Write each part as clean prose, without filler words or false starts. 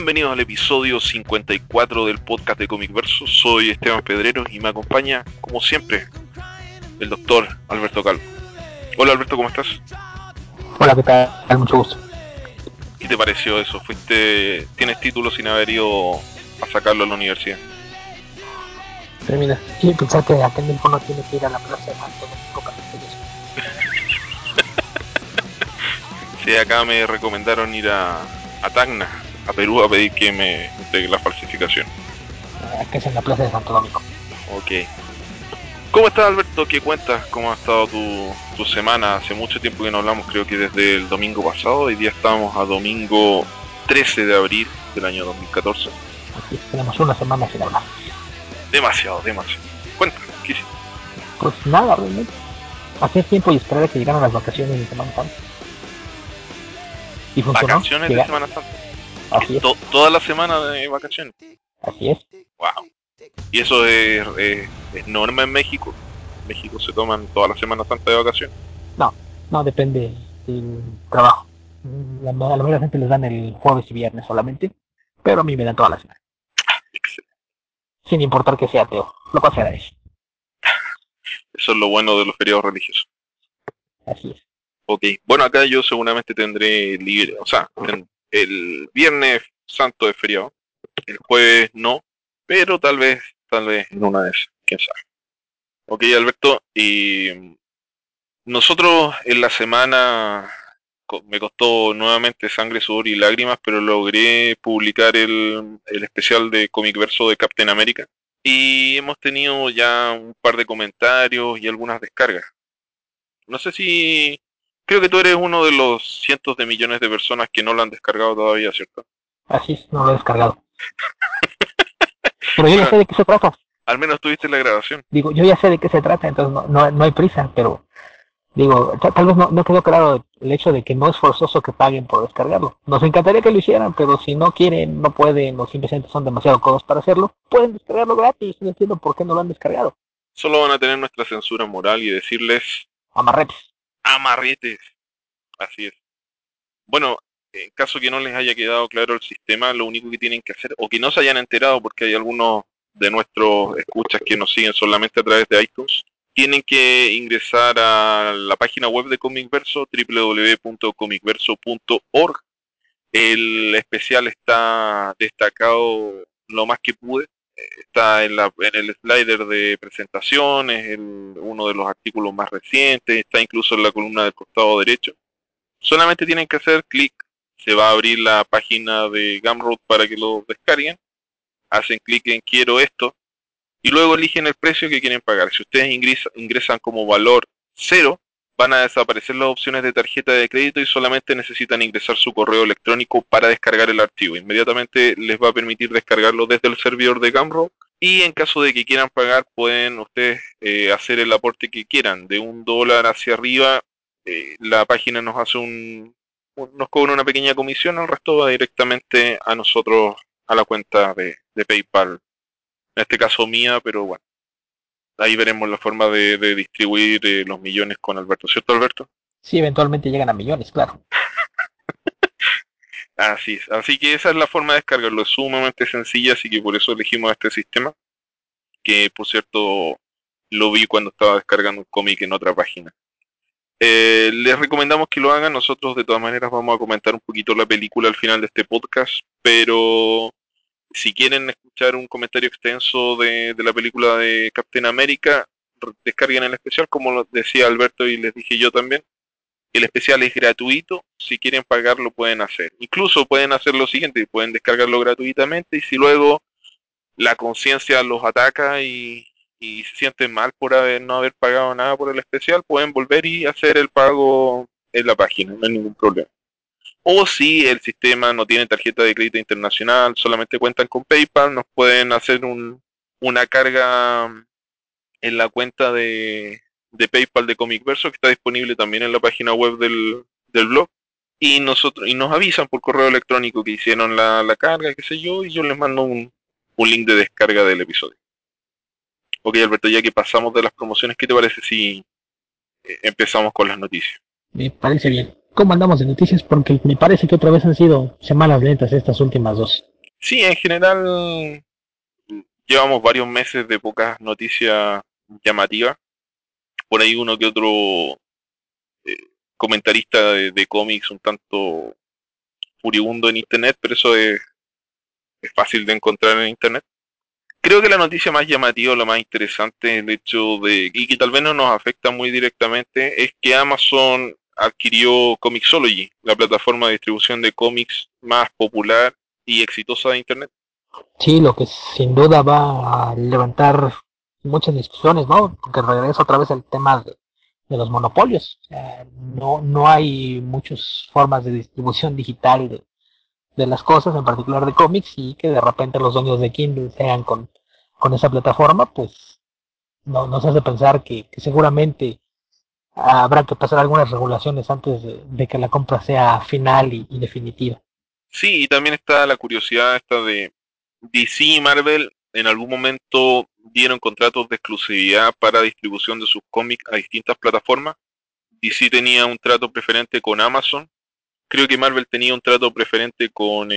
Bienvenidos al episodio 54 del podcast de Comic Verso. Soy Esteban Pedrero y me acompaña, como siempre, el doctor Alberto Calvo. Hola Alberto, ¿cómo estás? Hola, ¿qué tal? Mucho gusto. ¿Qué te pareció eso? ¿Tienes título sin haber ido a sacarlo a la universidad? Pero mira, quiero pensar que aquel mismo no tiene que ir a la plaza de Santo Domingo para hacer eso. Sí, acá me recomendaron ir a Tacna, a Perú, a pedir que me entregue la falsificación. Que es en la plaza de Santo Domingo. Ok. ¿Cómo estás, Alberto? ¿Qué cuentas? ¿Cómo ha estado tu semana? Hace mucho tiempo que no hablamos, creo que desde el domingo pasado. Hoy día estamos a domingo 13 de abril del año 2014. Así es, tenemos una semana sin hablar. Demasiado. Cuéntame, ¿qué hiciste? Pues nada, realmente. Hacía tiempo y esperar a que llegaran las vacaciones de Semana Santa. Y funcionó. ¿Vacaciones de Semana Santa? Así es. ¿Toda la semana de vacaciones? Así es. Wow. ¿Y eso es norma en México? ¿En México se toman toda la Semana Santa de vacaciones? No, depende del trabajo. A la mayoría de la gente les dan el jueves y viernes solamente, pero a mí me dan toda la semana. Excelente. Sin importar que sea ateo. Lo pasará eso. Eso es lo bueno de los feriados religiosos. Así es. Ok, bueno, acá yo seguramente tendré libre, o sea, el viernes santo es feriado, el jueves no, pero tal vez en una de esas, quién sabe. Ok, Alberto, y nosotros en la semana me costó nuevamente sangre, sudor y lágrimas, pero logré publicar el especial de Comic Verso de Captain America y hemos tenido ya un par de comentarios y algunas descargas. No sé si... Creo que tú eres uno de los cientos de millones de personas que no lo han descargado todavía, ¿cierto? Así es, no lo he descargado. Pero yo ya Bueno, sé de qué se trata. al menos tuviste la grabación. Digo, yo ya sé de qué se trata, entonces no hay prisa, pero digo, tal vez no quedó claro el hecho de que no es forzoso que paguen por descargarlo. Nos encantaría que lo hicieran, pero si no quieren, no pueden, o simplemente son demasiado codos para hacerlo, pueden descargarlo gratis. No entiendo por qué no lo han descargado. Solo van a tener nuestra censura moral y decirles Amarretes. amarretes. Así es. Bueno, en caso que no les haya quedado claro el sistema, lo único que tienen que hacer, o que no se hayan enterado, porque hay algunos de nuestros escuchas que nos siguen solamente a través de iTunes, tienen que ingresar a la página web de Comic Verso, www.comicverso.org. El especial está destacado lo más que pude. Está en el slider de presentaciones, uno de los artículos más recientes, está incluso en la columna del costado derecho. Solamente tienen que hacer clic, se va a abrir la página de Gumroad para que lo descarguen, hacen clic en quiero esto y luego eligen el precio que quieren pagar. Si ustedes ingresan como valor cero, van a desaparecer las opciones de tarjeta de crédito y solamente necesitan ingresar su correo electrónico para descargar el archivo. Inmediatamente les va a permitir descargarlo desde el servidor de Gumroad y en caso de que quieran pagar pueden ustedes hacer el aporte que quieran, de $1 hacia arriba. La página nos hace nos cobra una pequeña comisión, el resto va directamente a nosotros a la cuenta de PayPal, en este caso mía, pero bueno, ahí veremos la forma de distribuir los millones con Alberto, ¿cierto Alberto? Sí, eventualmente llegan a millones, claro. Así es, así que esa es la forma de descargarlo, es sumamente sencilla, así que por eso elegimos este sistema, que por cierto lo vi cuando estaba descargando un cómic en otra página. Les recomendamos que lo hagan, nosotros de todas maneras vamos a comentar un poquito la película al final de este podcast, pero si quieren escuchar un comentario extenso de la película de Captain America, descarguen el especial, como lo decía Alberto y les dije yo también. El especial es gratuito, si quieren pagar lo pueden hacer. Incluso pueden hacer lo siguiente, pueden descargarlo gratuitamente y si luego la conciencia los ataca y se sienten mal por no haber pagado nada por el especial, pueden volver y hacer el pago en la página, no hay ningún problema. O si el sistema no tiene tarjeta de crédito internacional, solamente cuentan con PayPal, nos pueden hacer una carga en la cuenta de PayPal de Comic Verso, que está disponible también en la página web del blog. Y nos avisan por correo electrónico que hicieron la carga, qué sé yo, y yo les mando un link de descarga del episodio. Ok, Alberto, ya que pasamos de las promociones, ¿qué te parece si empezamos con las noticias? Me parece bien. ¿Cómo andamos de noticias? Porque me parece que otra vez han sido semanas lentas estas últimas dos. Sí, en general llevamos varios meses de pocas noticias llamativas. Por ahí uno que otro eh, comentarista de cómics un tanto furibundo en internet, pero eso es fácil de encontrar en internet. Creo que la noticia más llamativa, la más interesante, el hecho de, y que tal vez no nos afecta muy directamente, es que Amazon adquirió Comixology, la plataforma de distribución de cómics más popular y exitosa de internet. Sí, lo que sin duda va a levantar muchas discusiones, ¿no? Porque regresa otra vez el tema de los monopolios. O sea, no hay muchas formas de distribución digital de las cosas, en particular de cómics, y que de repente los dueños de Kindle sean con esa plataforma, pues nos hace pensar que seguramente habrá que pasar algunas regulaciones antes de que la compra sea final y definitiva. Sí, y también está la curiosidad esta de DC y Marvel en algún momento dieron contratos de exclusividad para distribución de sus cómics a distintas plataformas. DC tenía un trato preferente con Amazon. Creo que Marvel tenía un trato preferente con,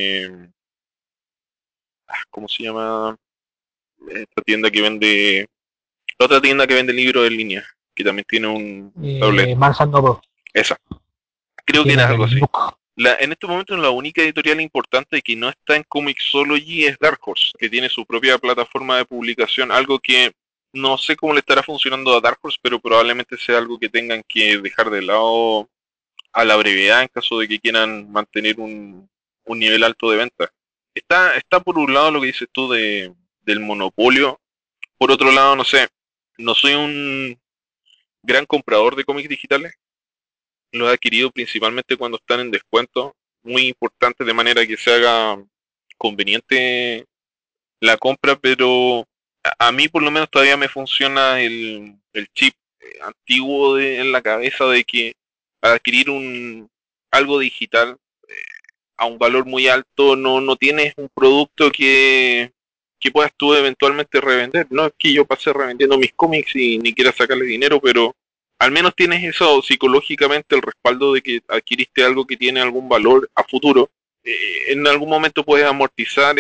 ¿cómo se llama? Esta tienda que vende, la otra tienda que vende libros en línea, que también tiene un tablet. Marsan Noble, Esa, que creo que era tienen algo el así. Nook. En este momento la única editorial importante que no está en Comixology es Dark Horse, que tiene su propia plataforma de publicación, algo que no sé cómo le estará funcionando a Dark Horse, pero probablemente sea algo que tengan que dejar de lado a la brevedad en caso de que quieran mantener un nivel alto de venta. Está por un lado lo que dices tú del monopolio, por otro lado, no sé, no soy un gran comprador de cómics digitales, los he adquirido principalmente cuando están en descuento, muy importante de manera que se haga conveniente la compra, pero a mí por lo menos todavía me funciona el chip antiguo en la cabeza de que al adquirir algo digital a un valor muy alto no tienes un producto que puedas tú eventualmente revender. No es que yo pase revendiendo mis cómics y ni quiera sacarle dinero, pero al menos tienes eso psicológicamente, el respaldo de que adquiriste algo que tiene algún valor a futuro. En algún momento puedes amortizar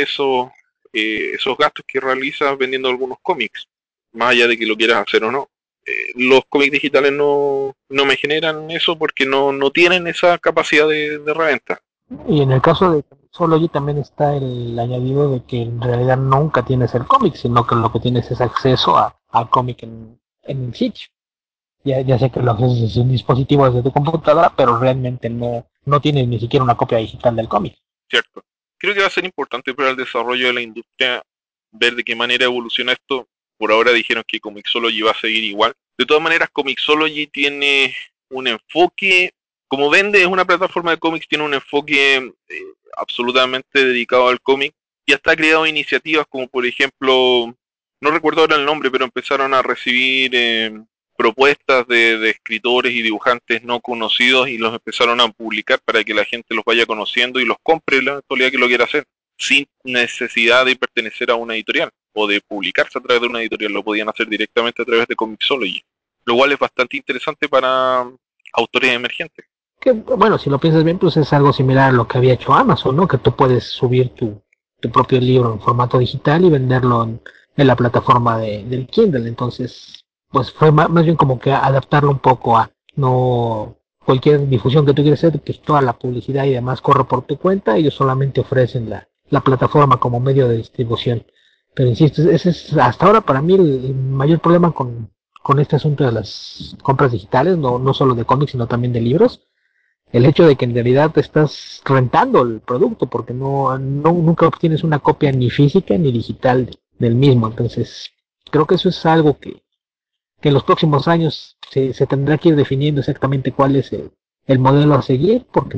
esos gastos que realizas vendiendo algunos cómics, más allá de que lo quieras hacer o no. Los cómics digitales no me generan eso porque no tienen esa capacidad de reventa. Y en el caso de solo allí también está el añadido de que en realidad nunca tienes el cómic, sino que lo que tienes es acceso al cómic en el sitio. Ya sé que lo haces desde un dispositivo desde tu computadora, pero realmente no tienes ni siquiera una copia digital del cómic. Cierto. Creo que va a ser importante para el desarrollo de la industria ver de qué manera evoluciona esto. Por ahora dijeron que Comixology va a seguir igual. De todas maneras, Comixology tiene un enfoque, como vende, es una plataforma de cómics, tiene un enfoque absolutamente dedicado al cómic y hasta ha creado iniciativas como por ejemplo, no recuerdo ahora el nombre, pero empezaron a recibir propuestas de escritores y dibujantes no conocidos y los empezaron a publicar para que la gente los vaya conociendo y los compre en la actualidad que lo quiera hacer, sin necesidad de pertenecer a una editorial o de publicarse a través de una editorial, lo podían hacer directamente a través de Comixology, lo cual es bastante interesante para autores emergentes. Que bueno, si lo piensas bien, pues es algo similar a lo que había hecho Amazon, ¿no? Que tú puedes subir tu propio libro en formato digital y venderlo en la plataforma del Kindle. Entonces, pues fue más bien como que adaptarlo un poco a no cualquier difusión que tú quieras hacer, que toda la publicidad y demás corre por tu cuenta, ellos solamente ofrecen la plataforma como medio de distribución. Pero insisto, ese es hasta ahora para mí el mayor problema con este asunto de las compras digitales, no solo de cómics, sino también de libros, el hecho de que en realidad te estás rentando el producto porque nunca obtienes una copia ni física ni digital del mismo. Entonces, creo que eso es algo que en los próximos años se tendrá que ir definiendo exactamente cuál es el modelo a seguir, porque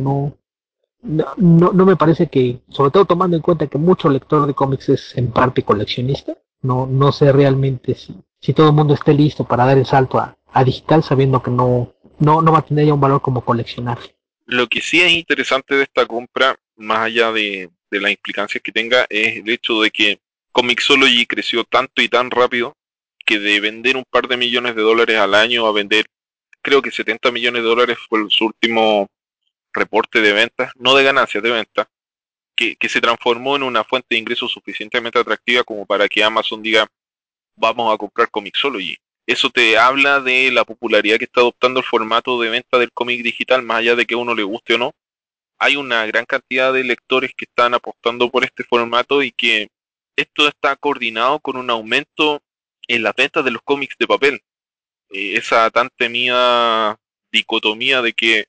no me parece que, sobre todo tomando en cuenta que mucho lector de cómics es en parte coleccionista, no sé realmente si todo el mundo esté listo para dar el salto a digital sabiendo que no va a tener ya un valor como coleccionar. Lo que sí es interesante de esta compra, más allá de las implicancias que tenga, es el hecho de que Comixology creció tanto y tan rápido que de vender un par de millones de dólares al año a vender, creo que 70 millones de dólares fue su último reporte de ventas, no de ganancias, de ventas. que se transformó en una fuente de ingresos suficientemente atractiva como para que Amazon diga, vamos a comprar Comixology. Eso te habla de la popularidad que está adoptando el formato de venta del cómic digital, más allá de que a uno le guste o no. Hay una gran cantidad de lectores que están apostando por este formato y que esto está coordinado con un aumento en las ventas de los cómics de papel. Esa tan temida dicotomía de que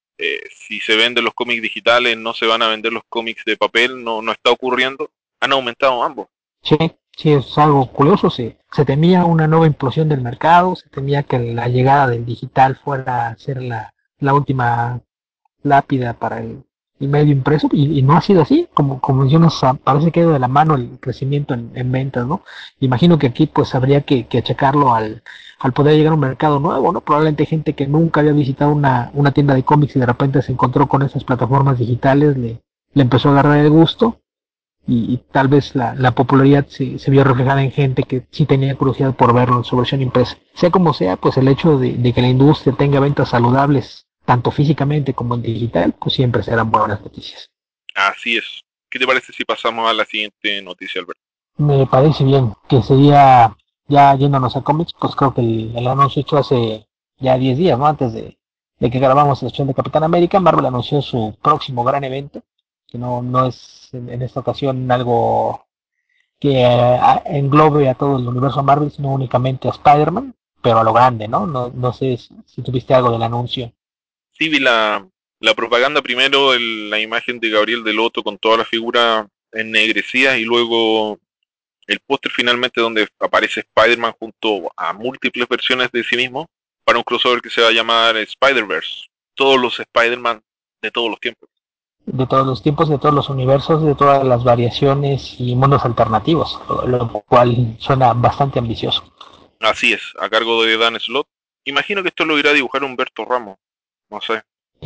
si se venden los cómics digitales no se van a vender los cómics de papel, no está ocurriendo. Han aumentado ambos. Sí, sí, es algo curioso. Se temía una nueva implosión del mercado, se temía que la llegada del digital fuera a ser la última lápida para el medio impreso y no ha sido así, como mencionas, parece que ha ido de la mano el crecimiento en ventas, ¿no? Imagino que aquí pues habría que achacarlo al poder llegar a un mercado nuevo, ¿no? Probablemente gente que nunca había visitado una tienda de cómics y de repente se encontró con esas plataformas digitales, le empezó a agarrar el gusto y tal vez la popularidad se vio reflejada en gente que sí tenía curiosidad por verlo en su versión impresa. Sea como sea, pues el hecho de que la industria tenga ventas saludables, tanto físicamente como en digital, pues siempre serán buenas noticias. Así es. ¿Qué te parece si pasamos a la siguiente noticia, Alberto? Me parece bien que sería, ya yéndonos a cómics, pues creo que el anuncio hecho hace ya 10 días, ¿no? Antes de que grabamos la sección de Capitán América, Marvel anunció su próximo gran evento, que no es en esta ocasión algo que englobe a todo el universo Marvel, sino únicamente a Spider-Man, pero a lo grande, ¿no? No sé si tuviste algo del anuncio. Sí, vi la propaganda primero, la imagen de Gabriel Deloto con toda la figura ennegrecida y luego el póster finalmente donde aparece Spider-Man junto a múltiples versiones de sí mismo para un crossover que se va a llamar Spider-Verse. Todos los Spider-Man de todos los tiempos. De todos los tiempos, de todos los universos, de todas las variaciones y mundos alternativos, lo cual suena bastante ambicioso. Así es, a cargo de Dan Slott. Imagino que esto lo irá a dibujar Humberto Ramos. No sé.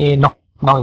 No,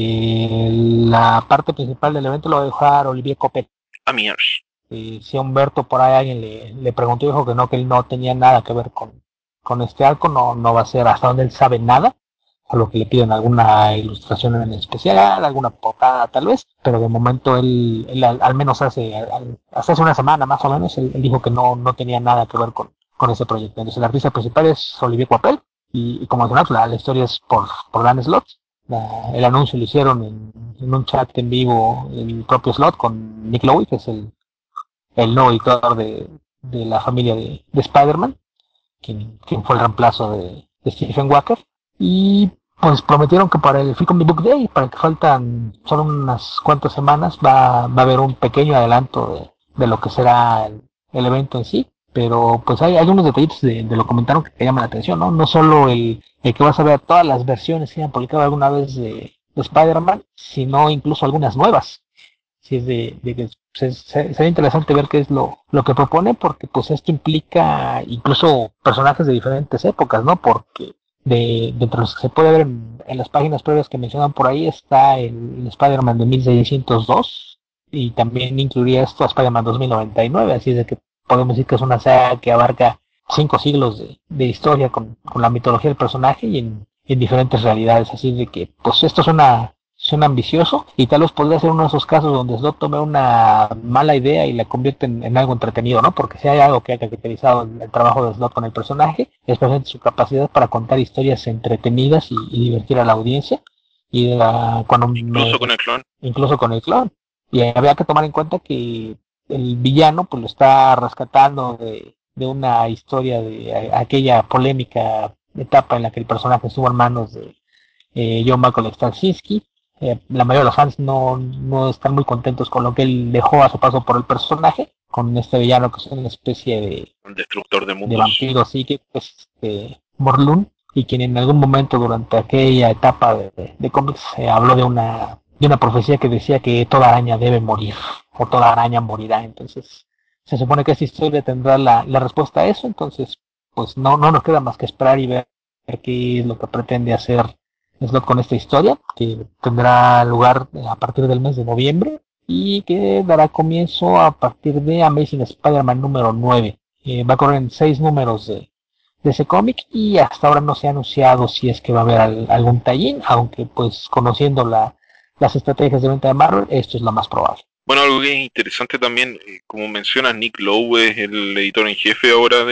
la parte principal del evento lo va a dejar Olivier Coppel. Amiers. Si a Humberto por ahí alguien le preguntó y dijo que él no tenía nada que ver con este arco, no va a ser hasta donde él sabe nada, a lo que le piden alguna ilustración en especial, alguna portada tal vez, pero de momento él al menos hasta hace una semana más o menos, él dijo que no tenía nada que ver con ese proyecto. Entonces el artista principal es Olivier Coipel y como mencionamos, la historia es por Dan Slott. El anuncio lo hicieron en un chat en vivo el propio Slott con Nick Lowe, que es el nuevo editor de la familia de Spider-Man, quien fue el reemplazo de Stephen Walker. Y pues prometieron que para el Free Comic Book Day, para que faltan solo unas cuantas semanas, va a haber un pequeño adelanto de lo que será el evento en sí. Pero pues hay unos detallitos de lo comentaron que llaman la atención, ¿no? No solo el que vas a ver todas las versiones que han publicado alguna vez de Spider-Man, sino incluso algunas nuevas. Sí, de que sería interesante ver qué es lo que propone, porque pues esto implica incluso personajes de diferentes épocas, ¿no? Porque de entre los que se puede ver en las páginas previas que mencionan por ahí está el Spider-Man de 1602 y también incluiría esto a Spider-Man 2099, así es de que podemos decir que es una saga que abarca 5 siglos de historia con la mitología del personaje y en diferentes realidades, así de que pues esto suena ambicioso y tal vez podría ser uno de esos casos donde Slot tome una mala idea y la convierte en algo entretenido, ¿no? Porque si hay algo que ha caracterizado el trabajo de Slot con el personaje, es precisamente su capacidad para contar historias entretenidas y divertir a la audiencia. Y Incluso con el clon. incluso con el clon. Y había que tomar en cuenta que el villano pues lo está rescatando de una historia de aquella polémica etapa en la que el personaje estuvo en manos de John Michael Straczynski. La mayoría de los fans no están muy contentos con lo que él dejó a su paso por el personaje, con este villano que es una especie El destructor de de mundos. vampiro psíquico, pues, Morlun, y quien en algún momento durante aquella etapa de cómics habló de una profecía que decía que toda araña debe morir, o toda araña morirá. Entonces, se supone que esta historia tendrá la respuesta a eso, entonces, pues no nos queda más que esperar y ver qué es lo que pretende hacer Slot con esta historia, que tendrá lugar a partir del mes de noviembre y que dará comienzo a partir de Amazing Spider-Man número 9. Va a correr en 6 números de ese cómic y hasta ahora no se ha anunciado si es que va a haber algún tallín, aunque pues conociendo las estrategias de venta de Marvel, esto es lo más probable. Bueno, algo que es interesante también, como mencionas, Nick Lowe es el editor en jefe ahora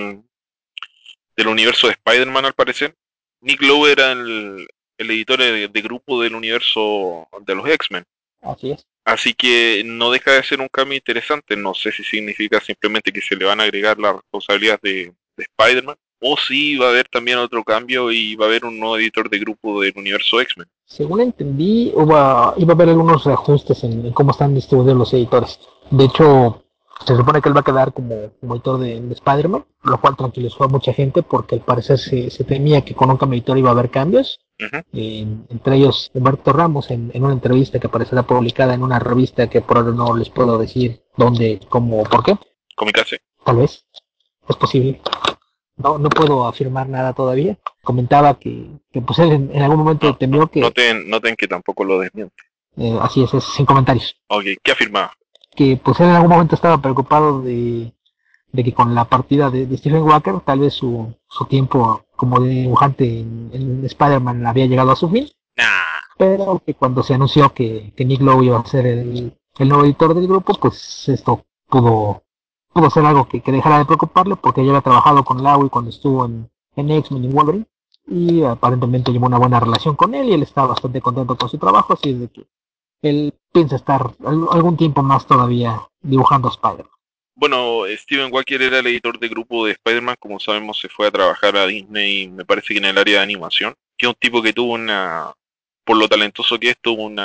del universo de Spider-Man, al parecer. Nick Lowe era el editor de grupo del universo de los X-Men. Así es. Así que no deja de ser un cambio interesante. No sé si significa simplemente que se le van a agregar las responsabilidades de Spider-Man, o si va a haber también otro cambio y va a haber un nuevo editor de grupo del universo X-Men. Según entendí, iba a haber algunos reajustes en cómo están distribuidos los editores. De hecho, se supone que él va a quedar como editor de Spider-Man, lo cual tranquilizó a mucha gente porque al parecer se temía que con un cambio editor iba a haber cambios. Ujú. Entre ellos, Humberto Ramos, en una entrevista que aparecerá publicada en una revista que por ahora no les puedo decir dónde, cómo, por qué. Comicase. Tal vez, es posible. No puedo afirmar nada todavía. Comentaba que pues él en algún momento No, no, temió que, noten que tampoco lo desmiente. así es sin comentarios, Ok, ¿qué afirmaba? que pues él en algún momento estaba preocupado de que con la partida de Stephen Walker, tal vez su tiempo como dibujante en Spider-Man había llegado a su fin, Nah. pero que cuando se anunció que Nick Lowe iba a ser el nuevo editor del grupo, pues esto pudo ser algo que dejara de preocuparle porque ya había trabajado con Lowe cuando estuvo en X-Men y Wolverine y aparentemente llevó una buena relación con él y él está bastante contento con su trabajo, así de que él piensa estar algún tiempo más todavía dibujando a Spider. Bueno, Steven Walker era el editor de grupo de Spider-Man, como sabemos se fue a trabajar a Disney, me parece que en el área de animación, que es un tipo que tuvo por lo talentoso que es,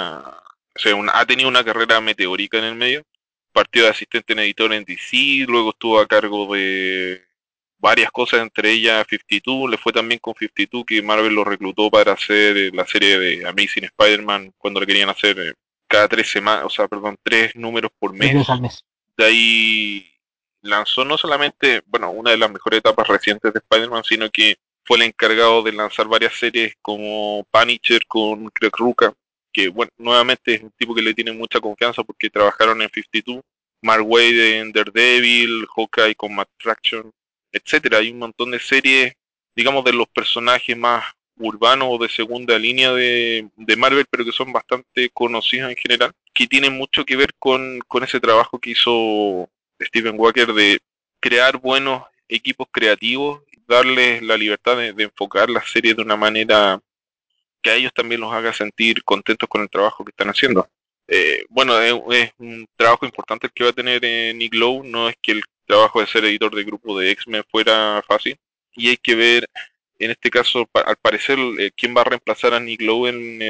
ha tenido una carrera meteórica en el medio. Partió de asistente en editor en DC, luego estuvo a cargo de varias cosas, entre ellas 52, le fue también con 52 que Marvel lo reclutó para hacer la serie de Amazing Spider-Man cuando le querían hacer cada 3 semanas, o sea, perdón, 3 números por 3 días mes. al mes. De ahí lanzó no solamente, bueno, una de las mejores etapas recientes de Spider-Man, sino que fue el encargado de lanzar varias series como Punisher con Greg Rucka, que bueno, nuevamente es un tipo que le tiene mucha confianza porque trabajaron en 52, Mark Waid en Daredevil, Hawkeye con Matt Fraction, etcétera. Hay un montón de series, digamos, de los personajes más urbanos o de segunda línea de Marvel, pero que son bastante conocidos en general, que tienen mucho que ver con ese trabajo que hizo Steven Walker de crear buenos equipos creativos, darles la libertad de enfocar las series de una manera que a ellos también los haga sentir contentos con el trabajo que están haciendo. Bueno, es un trabajo importante el que va a tener Nick Lowe, no es que el trabajo de ser editor de grupo de X-Men fuera fácil, y hay que ver, en este caso, al parecer, quién va a reemplazar a Nick Lowe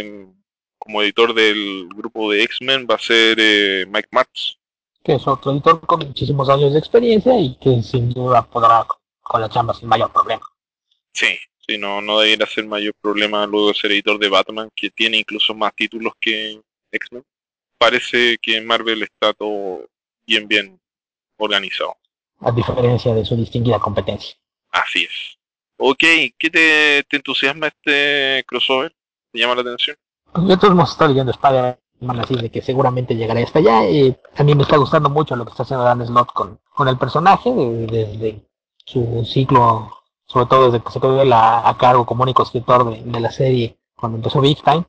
como editor del grupo de X-Men va a ser Mike Martz. Que es otro editor con muchísimos años de experiencia y que sin duda podrá con la chamba sin mayor problema. Sí, sí, no debería ser mayor problema luego de ser editor de Batman, que tiene incluso más títulos que X-Men. Parece que en Marvel está todo bien organizado. A diferencia de su distinguida competencia. Así es. Ok, ¿qué te entusiasma este crossover? ¿Te llama la atención? Yo todos hemos estado leyendo Spider-Man así de que seguramente llegaré hasta allá. A mí me está gustando mucho lo que está haciendo Dan Slott con el personaje desde su ciclo, sobre todo desde que se quedó a cargo como único escritor de la serie cuando empezó Big Time,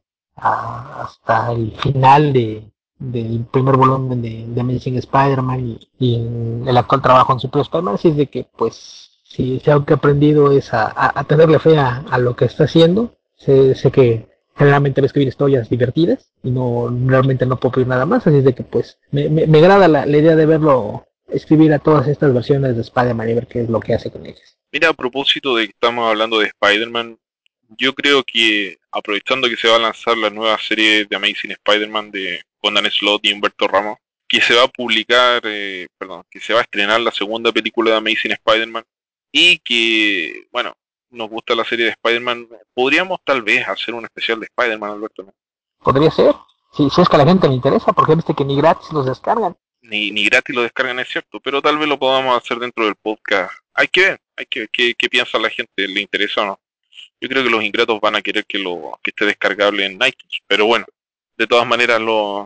hasta el final del primer volumen de Amazing Spider-Man y el actual trabajo en Super Spider-Man. Así es de que pues si algo que he aprendido es a tenerle fe a lo que está haciendo. Sé que generalmente va a escribir historias divertidas y no realmente no puedo pedir nada más, así es de que pues me agrada la idea de verlo escribir a todas estas versiones de Spider-Man y ver qué es lo que hace con ellas. Mira, a propósito de que estamos hablando de Spider-Man, yo creo que aprovechando que se va a lanzar la nueva serie de Amazing Spider-Man con Dan Slott y Humberto Ramos, que se va a publicar, perdón, que se va a estrenar la segunda película de Amazing Spider-Man y que, bueno, nos gusta la serie de Spider-Man, podríamos tal vez hacer un especial de Spider-Man, Alberto, ¿no? Podría ser, si es que a la gente le interesa, porque viste que ni gratis los descargan. Ni gratis lo descargan, es cierto, pero tal vez lo podamos hacer dentro del podcast. Hay que ver qué piensa la gente, le interesa o no. Yo creo que los ingratos van a querer que esté descargable en iTunes, pero bueno, de todas maneras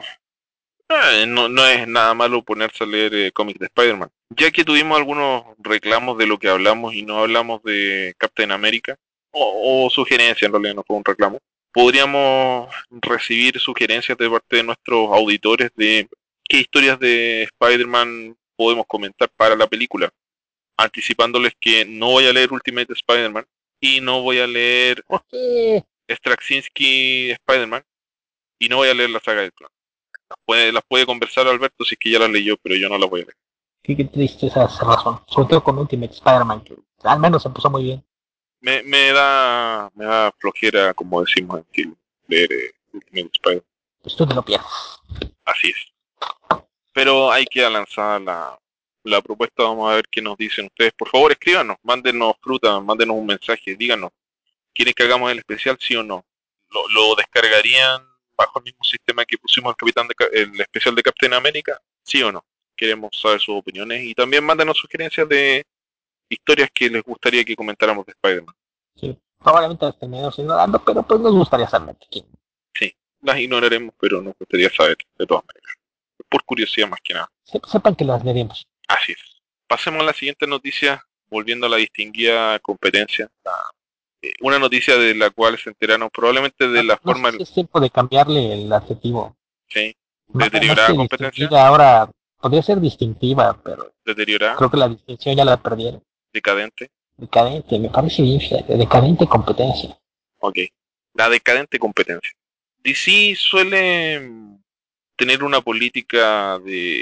no es nada malo ponerse a leer cómics de Spider-Man. Ya que tuvimos algunos reclamos de lo que hablamos y no hablamos de Captain America, o sugerencia en realidad, no fue un reclamo. podríamos recibir sugerencias de parte de nuestros auditores de qué historias de Spider-Man podemos comentar para la película, anticipándoles que no voy a leer Ultimate Spider-Man y no voy a leer ¿Por qué? Straczynski Spider-Man y no voy a leer la saga del clon. Las puede conversar Alberto si es que ya las leyó, pero yo no las voy a leer. Qué triste esa razón. Sobre todo con Ultimate Spider-Man, que al menos empezó muy bien. Me da flojera, como decimos en Chile, leer Ultimate Spider-Man. Pues tú te lo pierdes. Así es. Pero hay que lanzar la propuesta, vamos a ver qué nos dicen ustedes. Por favor, escríbanos, mándenos fruta, mándenos un mensaje, díganos, ¿quieren que hagamos el especial, sí o no? ¿Lo descargarían bajo el mismo sistema que pusimos el especial de Captain América? ¿Sí o no? Queremos saber sus opiniones y también mándenos sugerencias de historias que les gustaría que comentáramos de Spider-Man. Sí, probablemente las terminemos ignorando, pero pues nos gustaría saber aquí. Sí, las ignoraremos, pero nos gustaría saber de todas maneras. Por curiosidad más que nada. Sepan que las leeremos. Así es. Pasemos a la siguiente noticia, volviendo a la distinguida competencia. Una noticia de la cual se enteraron probablemente de No, la no sé forma, si es tiempo de cambiarle el adjetivo. sí, Más deteriorada que competencia, distinguida, ahora podría ser distintiva, pero deteriorada, creo que la distinción ya la perdieron. decadente, Decadente, me parece bien, fíjate, decadente competencia. ok. La decadente competencia. DC suele tener una política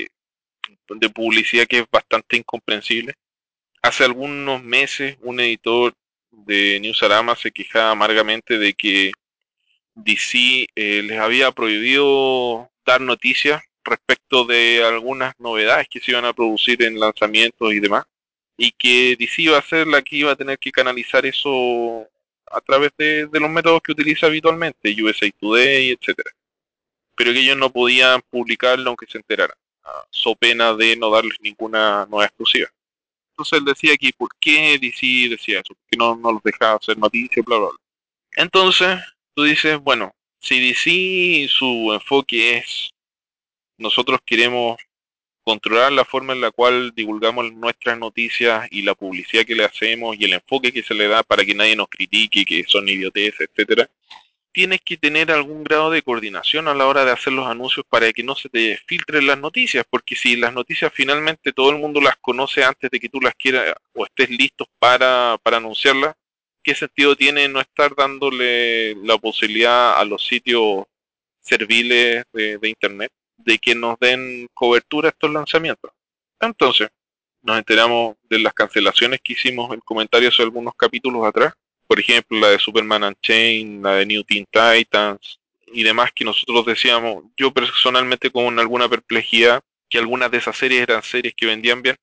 de publicidad que es bastante incomprensible. Hace algunos meses un editor de Newsarama se quejaba amargamente de que DC les había prohibido dar noticias respecto de algunas novedades que se iban a producir en lanzamientos y demás, y que DC iba a ser la que iba a tener que canalizar eso a través de los métodos que utiliza habitualmente, USA Today, etcétera, pero que ellos no podían publicarlo aunque se enteraran, so pena de no darles ninguna nueva exclusiva. Entonces él decía que por qué DC decía eso, que no los dejaba hacer noticias, bla, bla, bla. Entonces, tú dices, bueno, si DC su enfoque es nosotros queremos controlar la forma en la cual divulgamos nuestras noticias y la publicidad que le hacemos y el enfoque que se le da para que nadie nos critique, que son idioteces, etcétera, tienes que tener algún grado de coordinación a la hora de hacer los anuncios para que no se te filtren las noticias, porque si las noticias finalmente todo el mundo las conoce antes de que tú las quieras o estés listos para anunciarlas, ¿qué sentido tiene no estar dándole la posibilidad a los sitios serviles de Internet de que nos den cobertura a estos lanzamientos? Entonces, nos enteramos de las cancelaciones que hicimos en comentarios hace algunos capítulos atrás, por ejemplo la de Superman Unchained, la de New Teen Titans y demás, que nosotros decíamos, yo personalmente con alguna perplejidad, que algunas de esas series eran series que vendían bien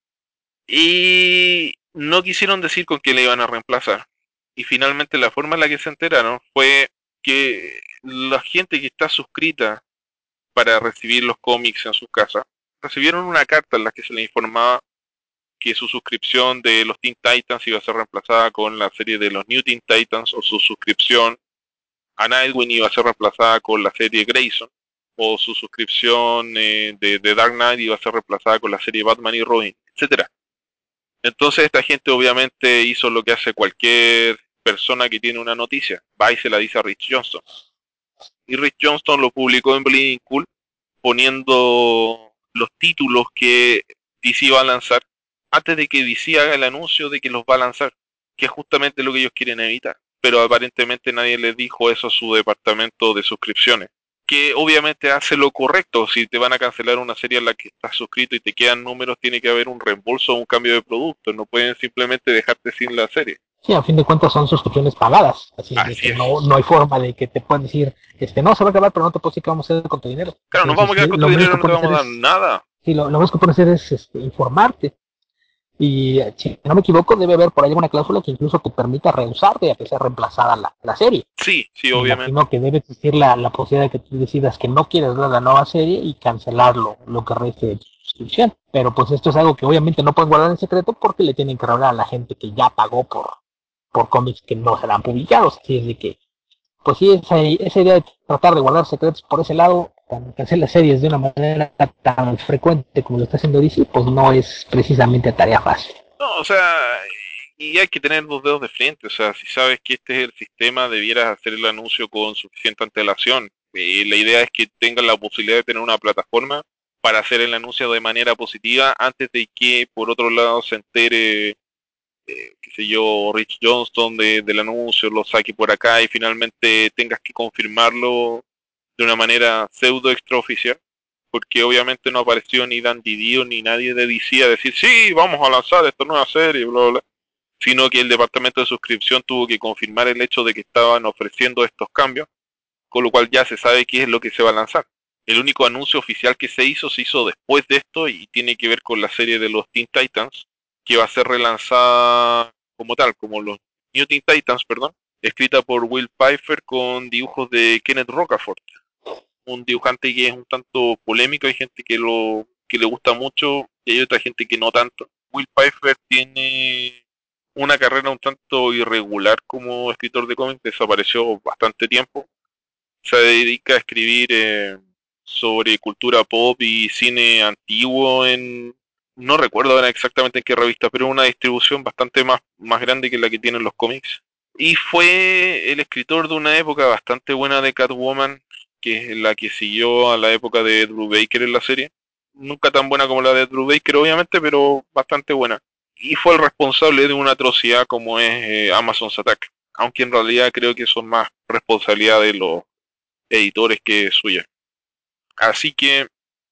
y no quisieron decir con qué le iban a reemplazar. Y finalmente la forma en la que se enteraron fue que la gente que está suscrita para recibir los cómics en sus casas recibieron una carta en la que se les informaba que su suscripción de los Teen Titans iba a ser reemplazada con la serie de los New Teen Titans, o su suscripción a Nightwing iba a ser reemplazada con la serie Grayson, o su suscripción de Dark Knight iba a ser reemplazada con la serie Batman y Robin, etcétera. Entonces esta gente obviamente hizo lo que hace cualquier persona que tiene una noticia, va y se la dice a Rich Johnston. Y Rich Johnston lo publicó en Bleeding Cool poniendo los títulos que DC va a lanzar antes de que DC haga el anuncio de que los va a lanzar, que es justamente lo que ellos quieren evitar. Pero aparentemente nadie les dijo eso a su departamento de suscripciones, que obviamente hace lo correcto. Si te van a cancelar una serie en la que estás suscrito y te quedan números, tiene que haber un reembolso o un cambio de producto, no pueden simplemente dejarte sin la serie. Sí, a fin de cuentas son suscripciones pagadas, así de Así que es. no hay forma de que te puedan decir, no se va a acabar, pero no te puedo decir qué vamos a hacer con tu dinero. Claro, nos Entonces, vamos a quedar con tu lo menos dinero, que no te puedes vamos hacer a dar es, nada. sí, lo menos que puedes hacer es informarte. Y si no me equivoco, debe haber por ahí una cláusula que incluso te permita rehusarte a que sea reemplazada la serie. Sí, sí, Me obviamente. imagino que debe existir la posibilidad de que tú decidas que no quieres ver la nueva serie y cancelar lo que reste de tu suscripción. Pero pues esto es algo que obviamente no pueden guardar en secreto porque le tienen que revelar a la gente que ya pagó por cómics que no serán publicados. Así es de que, pues sí, esa idea de tratar de guardar secretos por ese lado, cuando cancela series de una manera tan frecuente como lo está haciendo DC, pues no es precisamente tarea fácil. No, o sea, Y hay que tener dos dedos de frente, o sea, si sabes que este es el sistema, debieras hacer el anuncio con suficiente antelación. La idea es que tengan la posibilidad de tener una plataforma para hacer el anuncio de manera positiva antes de que, por otro lado, se entere, qué sé yo, Rich Johnston del anuncio, lo saque por acá y finalmente tengas que confirmarlo de una manera pseudo extraoficial, porque obviamente no apareció ni Dan Didio ni nadie de DC a decir, sí, vamos a lanzar esta nueva serie, bla, bla, bla, sino que el departamento de suscripción tuvo que confirmar el hecho de que estaban ofreciendo estos cambios, con lo cual ya se sabe qué es lo que se va a lanzar. El único anuncio oficial que se hizo después de esto y tiene que ver con la serie de los Teen Titans, que va a ser relanzada como tal, como los New Teen Titans, perdón, escrita por Will Pfeiffer con dibujos de Kenneth Rocafort, un dibujante que es un tanto polémico, hay gente que le gusta mucho y hay otra gente que no tanto. Will Pfeiffer tiene una carrera un tanto irregular como escritor de cómics, desapareció bastante tiempo. Se dedica a escribir sobre cultura pop y cine antiguo en... No recuerdo ahora exactamente en qué revista, pero una distribución bastante más grande que la que tienen los cómics. Y fue el escritor de una época bastante buena de Catwoman, que es la que siguió a la época de Drew Baker en la serie. Nunca tan buena como la de Drew Baker, obviamente, pero bastante buena. Y fue el responsable de una atrocidad como es Amazon's Attack. Aunque en realidad creo que son más responsabilidad de los editores que suya. Así que,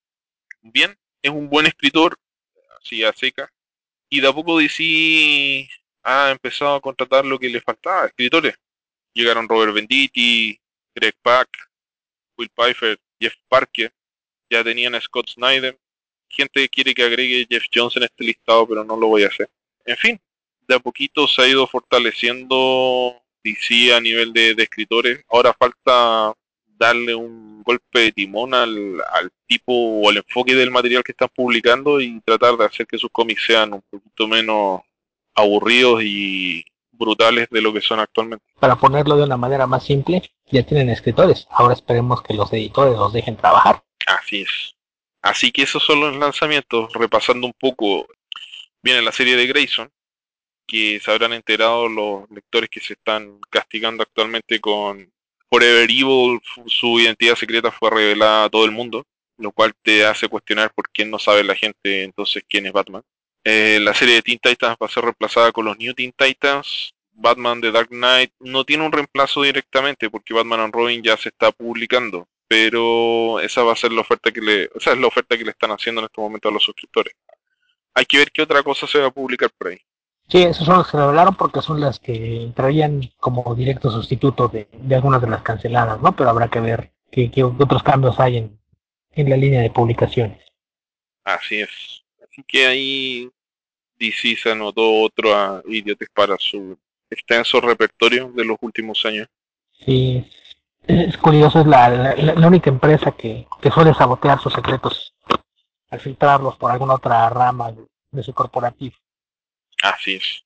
bien, es un buen escritor, así a seca. Y de a poco DC ha empezado a contratar lo que le faltaba, escritores. Llegaron Robert Venditti, Greg Pak, Will Pfeiffer, Jeff Parker, ya tenían a Scott Snyder. Gente que quiere que agregue Jeff Jones en este listado, pero no lo voy a hacer. En fin, de a poquito se ha ido fortaleciendo DC a nivel de escritores. Ahora falta darle un golpe de timón al tipo o al enfoque del material que están publicando y tratar de hacer que sus cómics sean un poquito menos aburridos y brutales de lo que son actualmente. Para ponerlo de una manera más simple, ya tienen escritores. Ahora esperemos que los editores los dejen trabajar. Así es. Así que esos son los lanzamientos. Repasando un poco, viene la serie de Grayson, que se habrán enterado los lectores que se están castigando actualmente con Forever Evil. Su identidad secreta fue revelada a todo el mundo, lo cual te hace cuestionar por qué no sabe la gente entonces quién es Batman. La serie de Teen Titans va a ser reemplazada con los New Teen Titans. Batman The Dark Knight no tiene un reemplazo directamente porque Batman and Robin ya se está publicando, pero esa va a ser la oferta esa es la oferta que le están haciendo en este momento a los suscriptores. Hay que ver qué otra cosa se va a publicar por ahí. Sí, esos son los que revelaron porque son las que traían como directo sustituto de algunas de las canceladas, ¿no? Pero habrá que ver qué otros cambios hay en la línea de publicaciones. Así es. Así que ahí DC se anotó otro idiotez para su extenso repertorio de los últimos años. Sí, es curioso, es la única empresa que suele sabotear sus secretos al filtrarlos por alguna otra rama de su corporativo. Así es.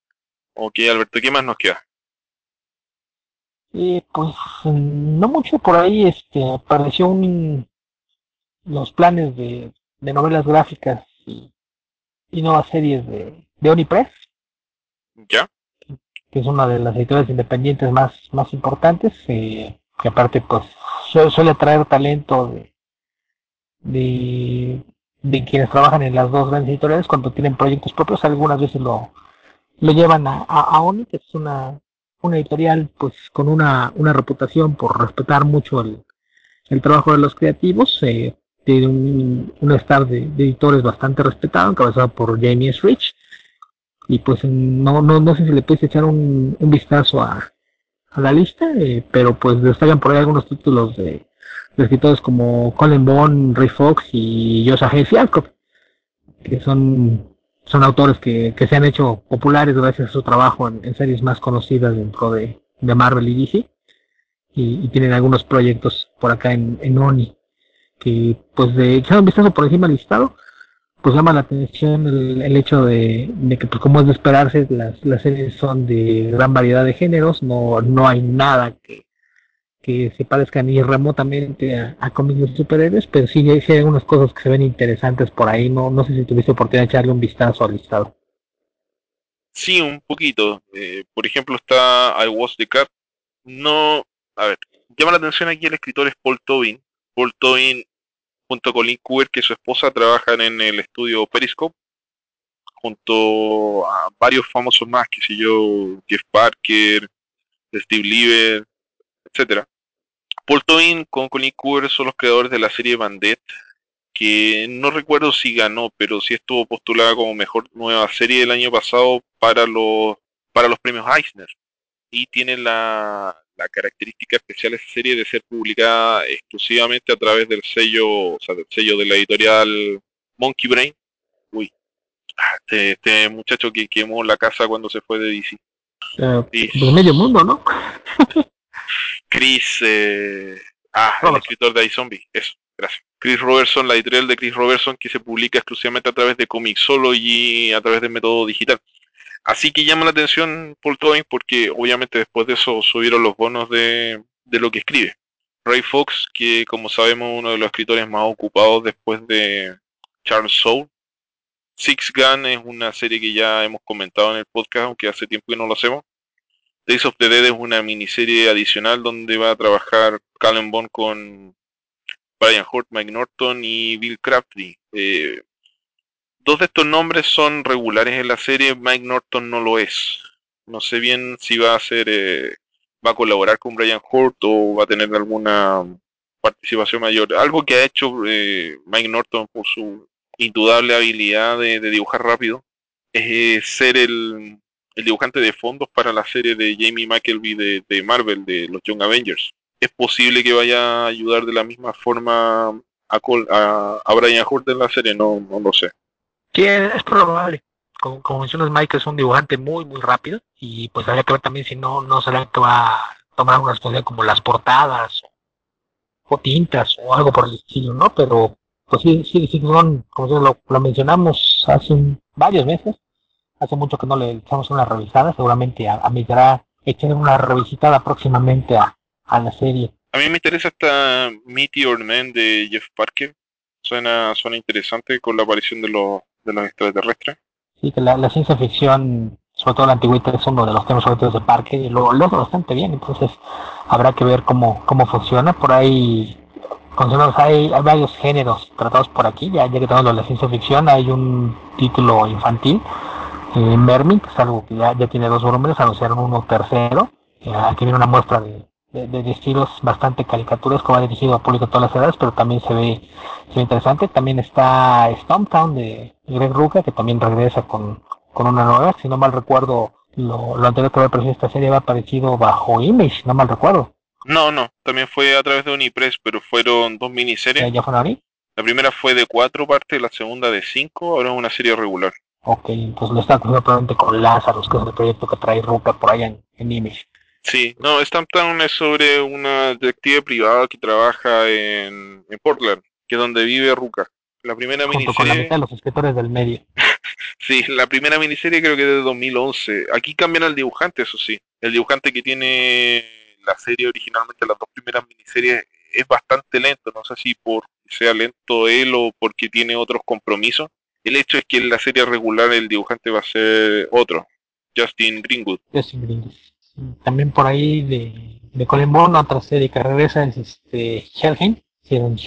Ok, Alberto, ¿qué más nos queda? Y pues no mucho por ahí apareció los planes de novelas gráficas y nuevas series de Onipress, ¿Ya? que es una de las editoriales independientes más importantes, que aparte pues suele atraer talento de, de quienes trabajan en las dos grandes editoriales cuando tienen proyectos propios, algunas veces lo llevan a Oni, que es una editorial pues con una reputación por respetar mucho el trabajo de los creativos. Tiene un staff de editores bastante respetado, encabezado por Jamie S. Rich. Y pues no sé si le puedes echar un vistazo a la lista, pero pues destacan por ahí algunos títulos de escritores como Colin Bond, Ray Fox y Joshua Hayes Fialkov, que son autores que se han hecho populares gracias a su trabajo en series más conocidas dentro de Marvel y DC, y tienen algunos proyectos por acá en Oni, que pues de echar un vistazo por encima del listado, pues llama la atención el hecho de que pues como es de esperarse, las series son de gran variedad de géneros, no hay nada que se parezca ni remotamente a cómics de superhéroes, pero sí hay algunas cosas que se ven interesantes por ahí. No sé si tuviste oportunidad de echarle un vistazo al listado. Sí, un poquito. Por ejemplo, está I Was the Cat. No, a ver, llama la atención aquí el escritor es Paul Tobin. Paul Tobin junto con Lynn Cooper, que es su esposa, trabajan en el estudio Periscope, junto a varios famosos más, que sé yo, Jeff Parker, Steve Lieber, etcétera. Paul Tobin con Colin Cooper son los creadores de la serie Bandit, que no recuerdo si ganó, pero sí estuvo postulada como mejor nueva serie del año pasado para los premios Eisner. Y tiene la característica especial de esa serie de ser publicada exclusivamente a través del sello, o sea, del sello de la editorial Monkey Brain. Uy, este muchacho que quemó la casa cuando se fue de DC. Pues medio Chris, mundo, ¿no? Chris el Robertson. escritor de iZombie, eso, gracias. Chris Robertson, la editorial de Chris Robertson que se publica exclusivamente a través de Comixology, a través del método digital. Así que llama la atención Paul Tobin porque obviamente después de eso subieron los bonos de lo que escribe. Ray Fox, que como sabemos uno de los escritores más ocupados después de Charles Soule. Six Gun es una serie que ya hemos comentado en el podcast, aunque hace tiempo que no lo hacemos. Days of the Dead es una miniserie adicional donde va a trabajar Cullen Bunn con Brian Hort, Mike Norton y Bill Crabtree. Dos de estos nombres son regulares en la serie, Mike Norton no lo es. No sé bien si va a ser, va a colaborar con Brian Hort o va a tener alguna participación mayor. Algo que ha hecho Mike Norton por su indudable habilidad de dibujar rápido es ser el dibujante de fondos para la serie de Jamie McKelvey de Marvel, de los Young Avengers. Es posible que vaya a ayudar de la misma forma a Brian Hort en la serie, no lo sé. Sí, es probable. Como mencionas, Mike es un dibujante muy, muy rápido y pues habría que ver también si no será que va a tomar una responsabilidad como las portadas o tintas o algo por el estilo, ¿no? Pero pues sí, son, como ya lo mencionamos hace varios meses, hace mucho que no le echamos una revisada, seguramente a Mitra echar una revisitada próximamente a la serie. A mí me interesa esta Meteor Man de Jeff Parker. Suena interesante con la aparición de los extraterrestres. Sí, que la ciencia ficción, sobre todo la antigüedad, es uno de los temas favoritos de Parque y lo hace bastante bien, entonces habrá que ver cómo funciona. Por ahí, conocemos, hay varios géneros tratados por aquí, ya que tenemos la ciencia ficción, hay un título infantil, Mermin, que es algo que ya tiene dos volúmenes, anunciaron uno tercero, aquí viene una muestra de estilos bastante caricaturesco, va dirigido a público de todas las edades, pero también se ve interesante. También está Stumptown de Greg Rucka, que también regresa con una nueva, si no mal recuerdo, lo anterior que había aparecido esta serie había aparecido bajo Image, no mal recuerdo. No, también fue a través de Unipress, pero fueron dos miniseries. Ya fue Nori. La primera fue de 4 partes, la segunda de 5, ahora es una serie regular. Ok, entonces lo está cogiendo probablemente con Lazarus, que es el proyecto que trae Rucka por allá en Image. Sí, no, Stamptown es sobre una detective privada que trabaja en Portland, que es donde vive Ruka. La primera Junto con la mitad miniserie, de los escritores del medio. sí, la primera miniserie creo que es de 2011. Aquí cambian al dibujante, eso sí. El dibujante que tiene la serie originalmente, las dos primeras miniseries, es bastante lento. No sé si por sea lento él o porque tiene otros compromisos. El hecho es que en la serie regular el dibujante va a ser otro, Justin Greenwood. Justin Green. También por ahí de Colin Bond, otra serie que regresa es Helheim. Hicieron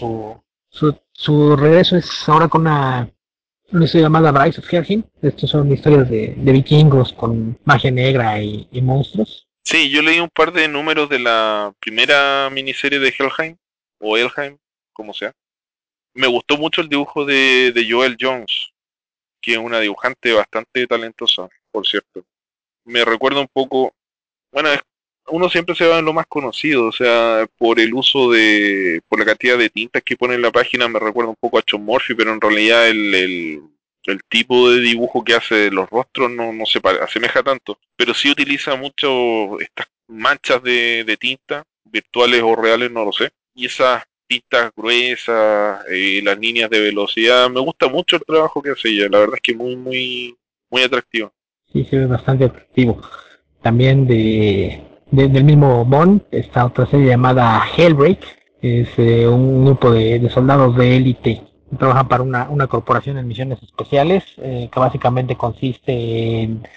su regreso es ahora con una historia llamada Rise of Helheim. Estos son historias de vikingos con magia negra y monstruos. Sí, yo leí un par de números de la primera miniserie de Helheim, o Elheim, como sea. Me gustó mucho el dibujo de Joel Jones, que es una dibujante bastante talentosa, por cierto. Me recuerda un poco, bueno, uno siempre se va en lo más conocido, o sea, por el uso por la cantidad de tintas que pone en la página, me recuerda un poco a John Murphy, pero en realidad el tipo de dibujo que hace de los rostros no se asemeja tanto, pero sí utiliza mucho estas manchas de tinta, virtuales o reales, no lo sé, y esas tintas gruesas, las líneas de velocidad, me gusta mucho el trabajo que hace ella, la verdad es que muy atractivo. Sí, se ve bastante atractivo. También del mismo Bond está otra serie llamada Hellbreak. Es un grupo de soldados de élite que trabajan para una corporación en misiones especiales que básicamente consiste en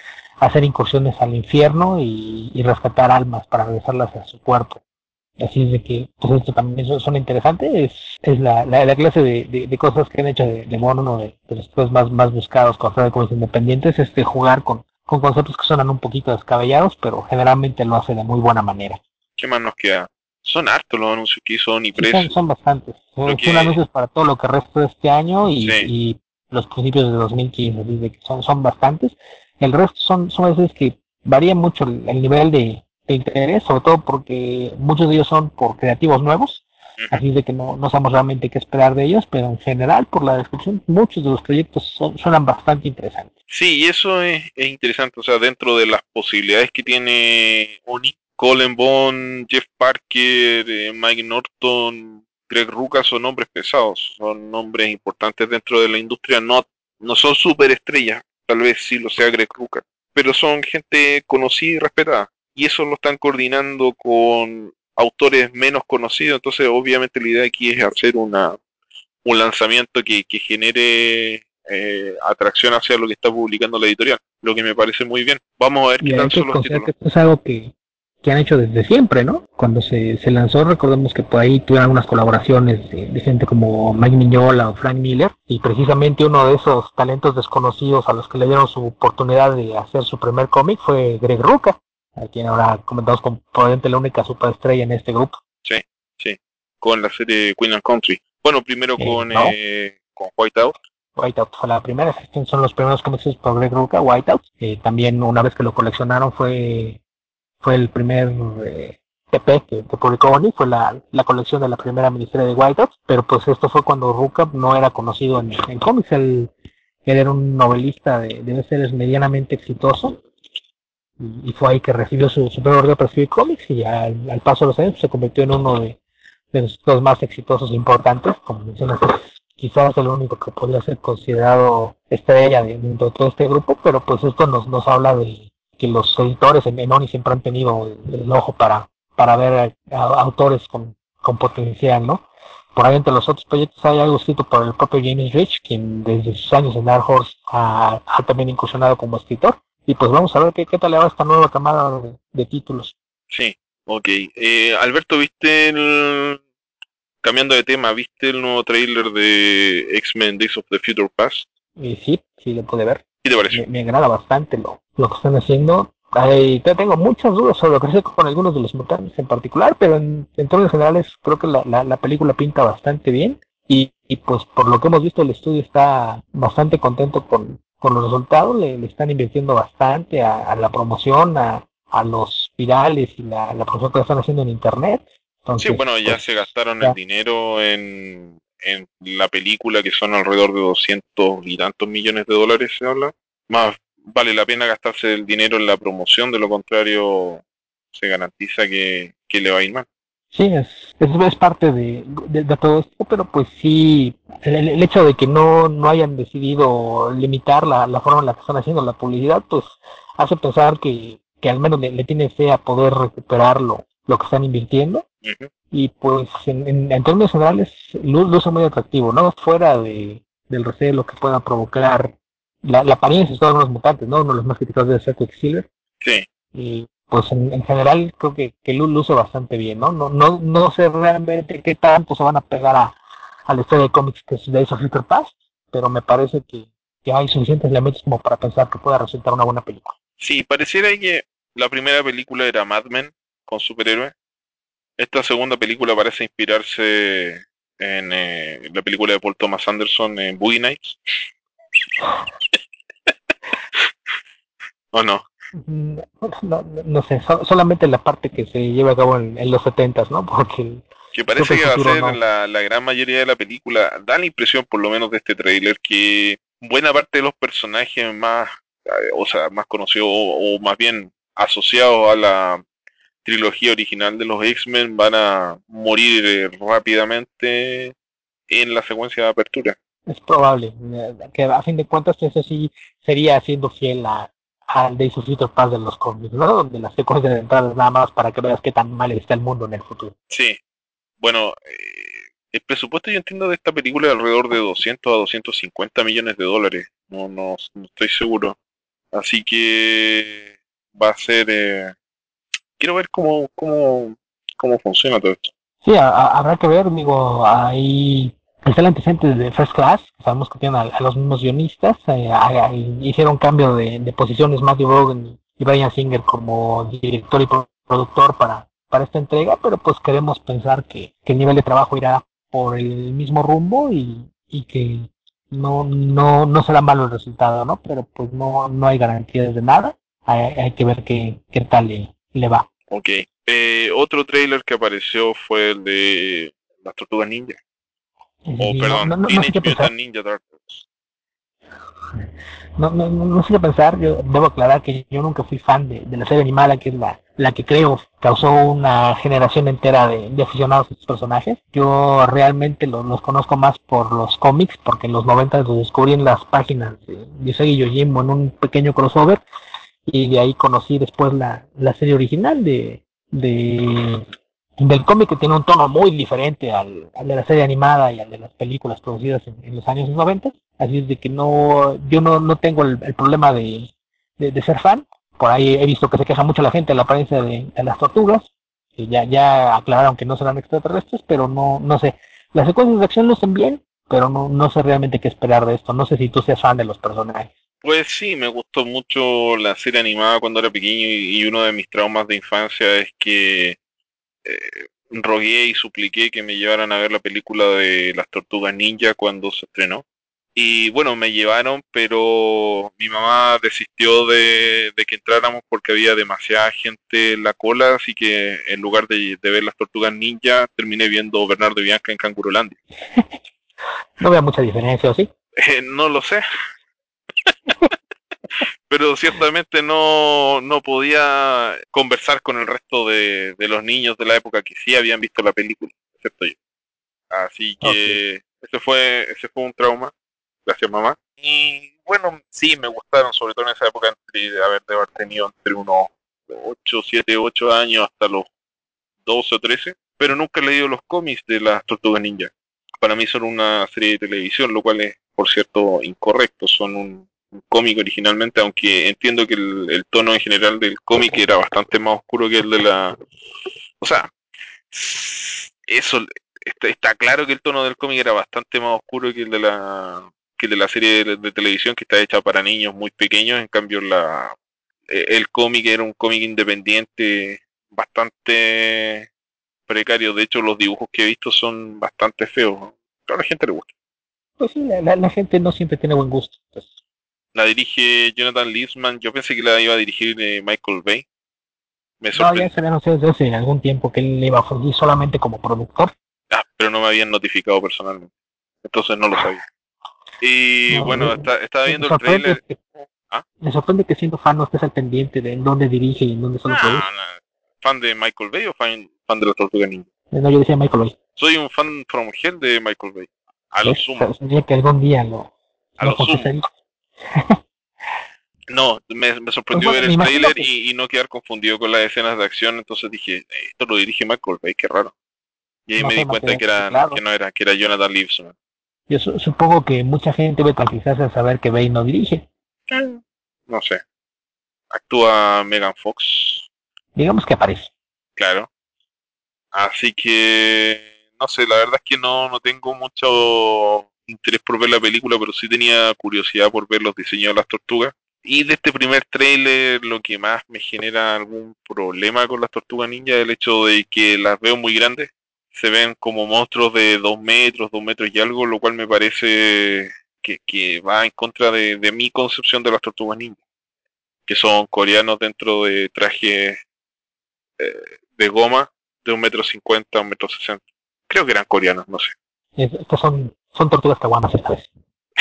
hacer incursiones al infierno y rescatar almas para regresarlas a su cuerpo. Así es de que, pues esto también suena interesante, es la clase de cosas que han hecho de Mono, uno de los juegos más buscados con juegos independientes, es de jugar con conceptos que suenan un poquito descabellados, pero generalmente lo hace de muy buena manera. ¿Qué más nos queda? Son hartos los anuncios que hizo Sí, Onipress. son bastantes. Lo Son que, anuncios para todo lo que resta de este año sí, y los principios de 2015, así de que son bastantes. El resto son veces que varía mucho el nivel de interés, sobre todo porque muchos de ellos son por creativos nuevos, ujú. así de que no sabemos realmente qué esperar de ellos, pero en general, por la descripción, muchos de los proyectos suenan bastante interesantes. Sí, y eso es interesante, o sea, dentro de las posibilidades que tiene Oni, Colin Bond, Jeff Parker, Mike Norton, Greg Rucka son nombres pesados, son nombres importantes dentro de la industria, no son superestrellas, tal vez sí lo sea Greg Rucka, pero son gente conocida y respetada, y eso lo están coordinando con autores menos conocidos, entonces obviamente la idea aquí es hacer un lanzamiento que genere atracción hacia lo que está publicando la editorial, lo que me parece muy bien. Vamos a ver qué Y tal hay son que los considerar títulos. que esto es algo que han hecho desde siempre, ¿no? Cuando se lanzó, recordemos que por ahí tuvieron algunas colaboraciones de gente como Mike Mignola o Frank Miller, y precisamente uno de esos talentos desconocidos a los que le dieron su oportunidad de hacer su primer cómic fue Greg Rucka, a quien ahora comentamos como probablemente la única superestrella en este grupo. Sí, sí, con la serie Queen and Country. Bueno, primero No, con Whiteout. Whiteout fue la primera, estos son los primeros cómics hechos por Greg Rucka, Whiteout. También una vez que lo coleccionaron fue el primer TP que publicó Oni, fue la colección de la primera miniserie de Whiteout, pero pues esto fue cuando Ruka no era conocido en cómics, él era un novelista de series medianamente exitoso y fue ahí que recibió su primer orden para escribir cómics y al paso de los años se convirtió en uno de los más exitosos e importantes, como mencionas, quizás el único que podría ser considerado estrella de todo este grupo, pero pues esto nos habla de que los editores en Oni siempre han tenido el ojo para ver autores con potencial, ¿no? Por ahí entre los otros proyectos hay algo escrito por el propio James Rich, quien desde sus años en Dark Horse ha también incursionado como escritor. Y pues vamos a ver qué tal le va esta nueva camada de títulos. Sí, ok. Alberto, cambiando de tema, ¿viste el nuevo tráiler de X-Men Days of the Future Past? Y sí lo puede ver. ¿Qué te pareció? Me agrada bastante lo que están haciendo. Tengo muchas dudas sobre lo que hace con algunos de los mutantes en particular, pero en términos generales creo que la película pinta bastante bien. Y pues por lo que hemos visto el estudio está bastante contento con los resultados, le están invirtiendo bastante a la promoción, a los virales y la promoción que están haciendo en internet. Sí, Entonces, bueno, ya pues se gastaron el ya, dinero en la película, que son alrededor de 200 y tantos millones de dólares, se habla. Más vale la pena gastarse el dinero en la promoción, de lo contrario se garantiza que le va a ir mal. sí, es parte de todo esto, pero pues sí, el hecho de que no hayan decidido limitar la forma en la que están haciendo la publicidad, pues hace pensar que al menos le tiene fe a poder recuperar lo que están invirtiendo. Ujú. Y pues en términos generales, luce muy atractivo, ¿no? Fuera del recelo que pueda provocar la apariencia de todos los mutantes, ¿no? Uno de los más criticados debe ser Quicksilver Sí, y pues en general creo que luce bastante bien, ¿no? No sé realmente qué tanto se van a pegar a la historia de cómics que es Days of Future Past, pero me parece que hay suficientes elementos como para pensar que pueda resultar una buena película. sí, pareciera que la primera película era Mad Men con superhéroes. Esta segunda película parece inspirarse en la película de Paul Thomas Anderson, en Boogie Nights, ¿o no? No sé, solamente la parte que se lleva a cabo en los setentas, ¿no? Porque Que creo que parece el que va a futuro ser no. la gran mayoría de la película. Da la impresión, por lo menos de este tráiler, que buena parte de los personajes más, o sea, más conocidos o más bien asociados a la trilogía original de los X-Men van a morir rápidamente en la secuencia de apertura. Es probable que a fin de cuentas eso sí sería siendo fiel al Days of Future Past de los cómics, ¿no? Donde la secuencia de entradas nada más para que veas qué tan mal está el mundo en el futuro. Sí, bueno, el presupuesto yo entiendo de esta película es alrededor de 200 a 250 millones de dólares. No estoy seguro. Así que va a ser... quiero ver cómo funciona todo esto. Sí, habrá que ver, digo, ahí está el antecedente de First Class, sabemos que tienen a los mismos guionistas, hicieron cambio de posiciones Matthew Brogan y Bryan Singer como director y productor para esta entrega, pero pues queremos pensar que el nivel de trabajo irá por el mismo rumbo y que no será malo el resultado, ¿no? Pero pues no hay garantías de nada, hay que ver qué tal le va. Ok. Otro trailer que apareció fue el de las Tortugas Ninja. Es O decir, perdón, no sé Teenage qué pensar. Mutant Ninja Turtles. No sé qué pensar, yo debo aclarar que yo nunca fui fan de la serie animada, que es la que creo causó una generación entera de aficionados a estos personajes. Yo realmente los conozco más por los cómics, porque en los 90 los descubrí en las páginas de Usagi Yojimbo en un pequeño crossover, y de ahí conocí después la serie original del cómic, que tiene un tono muy diferente al de la serie animada y al de las películas producidas en los años 90. Así es de que yo no tengo el problema de ser fan. Por ahí he visto que se queja mucho la gente de la apariencia de las tortugas, que ya aclararon que no serán extraterrestres, pero no sé. Las secuencias de acción lucen bien, pero no sé realmente qué esperar de esto. No sé si tú seas fan de los personajes. Pues sí, me gustó mucho la serie animada cuando era pequeño y uno de mis traumas de infancia es que rogué y supliqué que me llevaran a ver la película de las Tortugas Ninja cuando se estrenó. Y bueno, me llevaron, pero mi mamá desistió de que entráramos porque había demasiada gente en la cola, así que en lugar de ver las Tortugas Ninja, terminé viendo Bernardo y Bianca en Cangurolandia. No veo mucha diferencia, ¿o sí? No lo sé, pero ciertamente no podía conversar con el resto de los niños de la época que sí habían visto la película, excepto yo. Así Ok. que ese fue un trauma, gracias mamá. Y bueno, sí, me gustaron, sobre todo en esa época de haber tenido entre unos 8 7 8 años hasta los 12 o 13, pero nunca he leído los cómics de las Tortugas Ninja. Para mí son una serie de televisión, lo cual es, por cierto, incorrecto. Son un cómic originalmente, aunque entiendo que el tono en general del cómic era bastante más oscuro que el de la... O sea, eso está claro que el tono del cómic era bastante más oscuro que el de la serie de televisión que está hecha para niños muy pequeños. En cambio, el cómic era un cómic independiente bastante precario. De hecho, los dibujos que he visto son bastante feos, ¿no? Pero a la gente le gusta. Pues sí, la gente no siempre tiene buen gusto. Pues. La dirige Jonathan Liebsman. Yo pensé que la iba a dirigir Michael Bay. Me No, ya sorprendió. se había anunciado desde hace algún tiempo que él iba a fungir solamente como productor. Pero no me habían notificado personalmente. Entonces no lo sabía. Y No, bueno, estaba me viendo el sorprende trailer. ¿Ah? me sorprende que siendo fan no estés al pendiente de en dónde dirige y en dónde solo produce. No. ¿Fan de Michael Bay o fan de la Tortuga Ninja? No, yo decía Michael Bay. Soy un fan from hell de Michael Bay. A lo ¿Ves? sumo. Sabía que algún día A lo lo sumo. confesaría. No, me Pues sorprendió bueno, ver me el imagino trailer que y no quedar confundido con las escenas de acción. Entonces dije, esto lo dirige Michael Bay, qué raro. Y ahí no me di fue cuenta material que reciclado. no era, que era Jonathan Liebsman. Yo supongo que mucha gente debe tranquilizarse al saber que Bay no dirige. No sé. Actúa Megan Fox, Digamos que aparece. claro. Así que, no sé, la verdad es que no tengo mucho interés por ver la película, pero sí tenía curiosidad por ver los diseños de las tortugas. Y de este primer tráiler, lo que más me genera algún problema con las tortugas ninja es el hecho de que las veo muy grandes. Se ven como monstruos de 2 metros, 2 metros y algo, lo cual me parece que va en contra de mi concepción de las tortugas ninja, que son coreanos dentro de trajes de goma de 1,50 m, 1,60 m. Creo que eran coreanos, no sé. Estas son tortugas caguamas esta vez.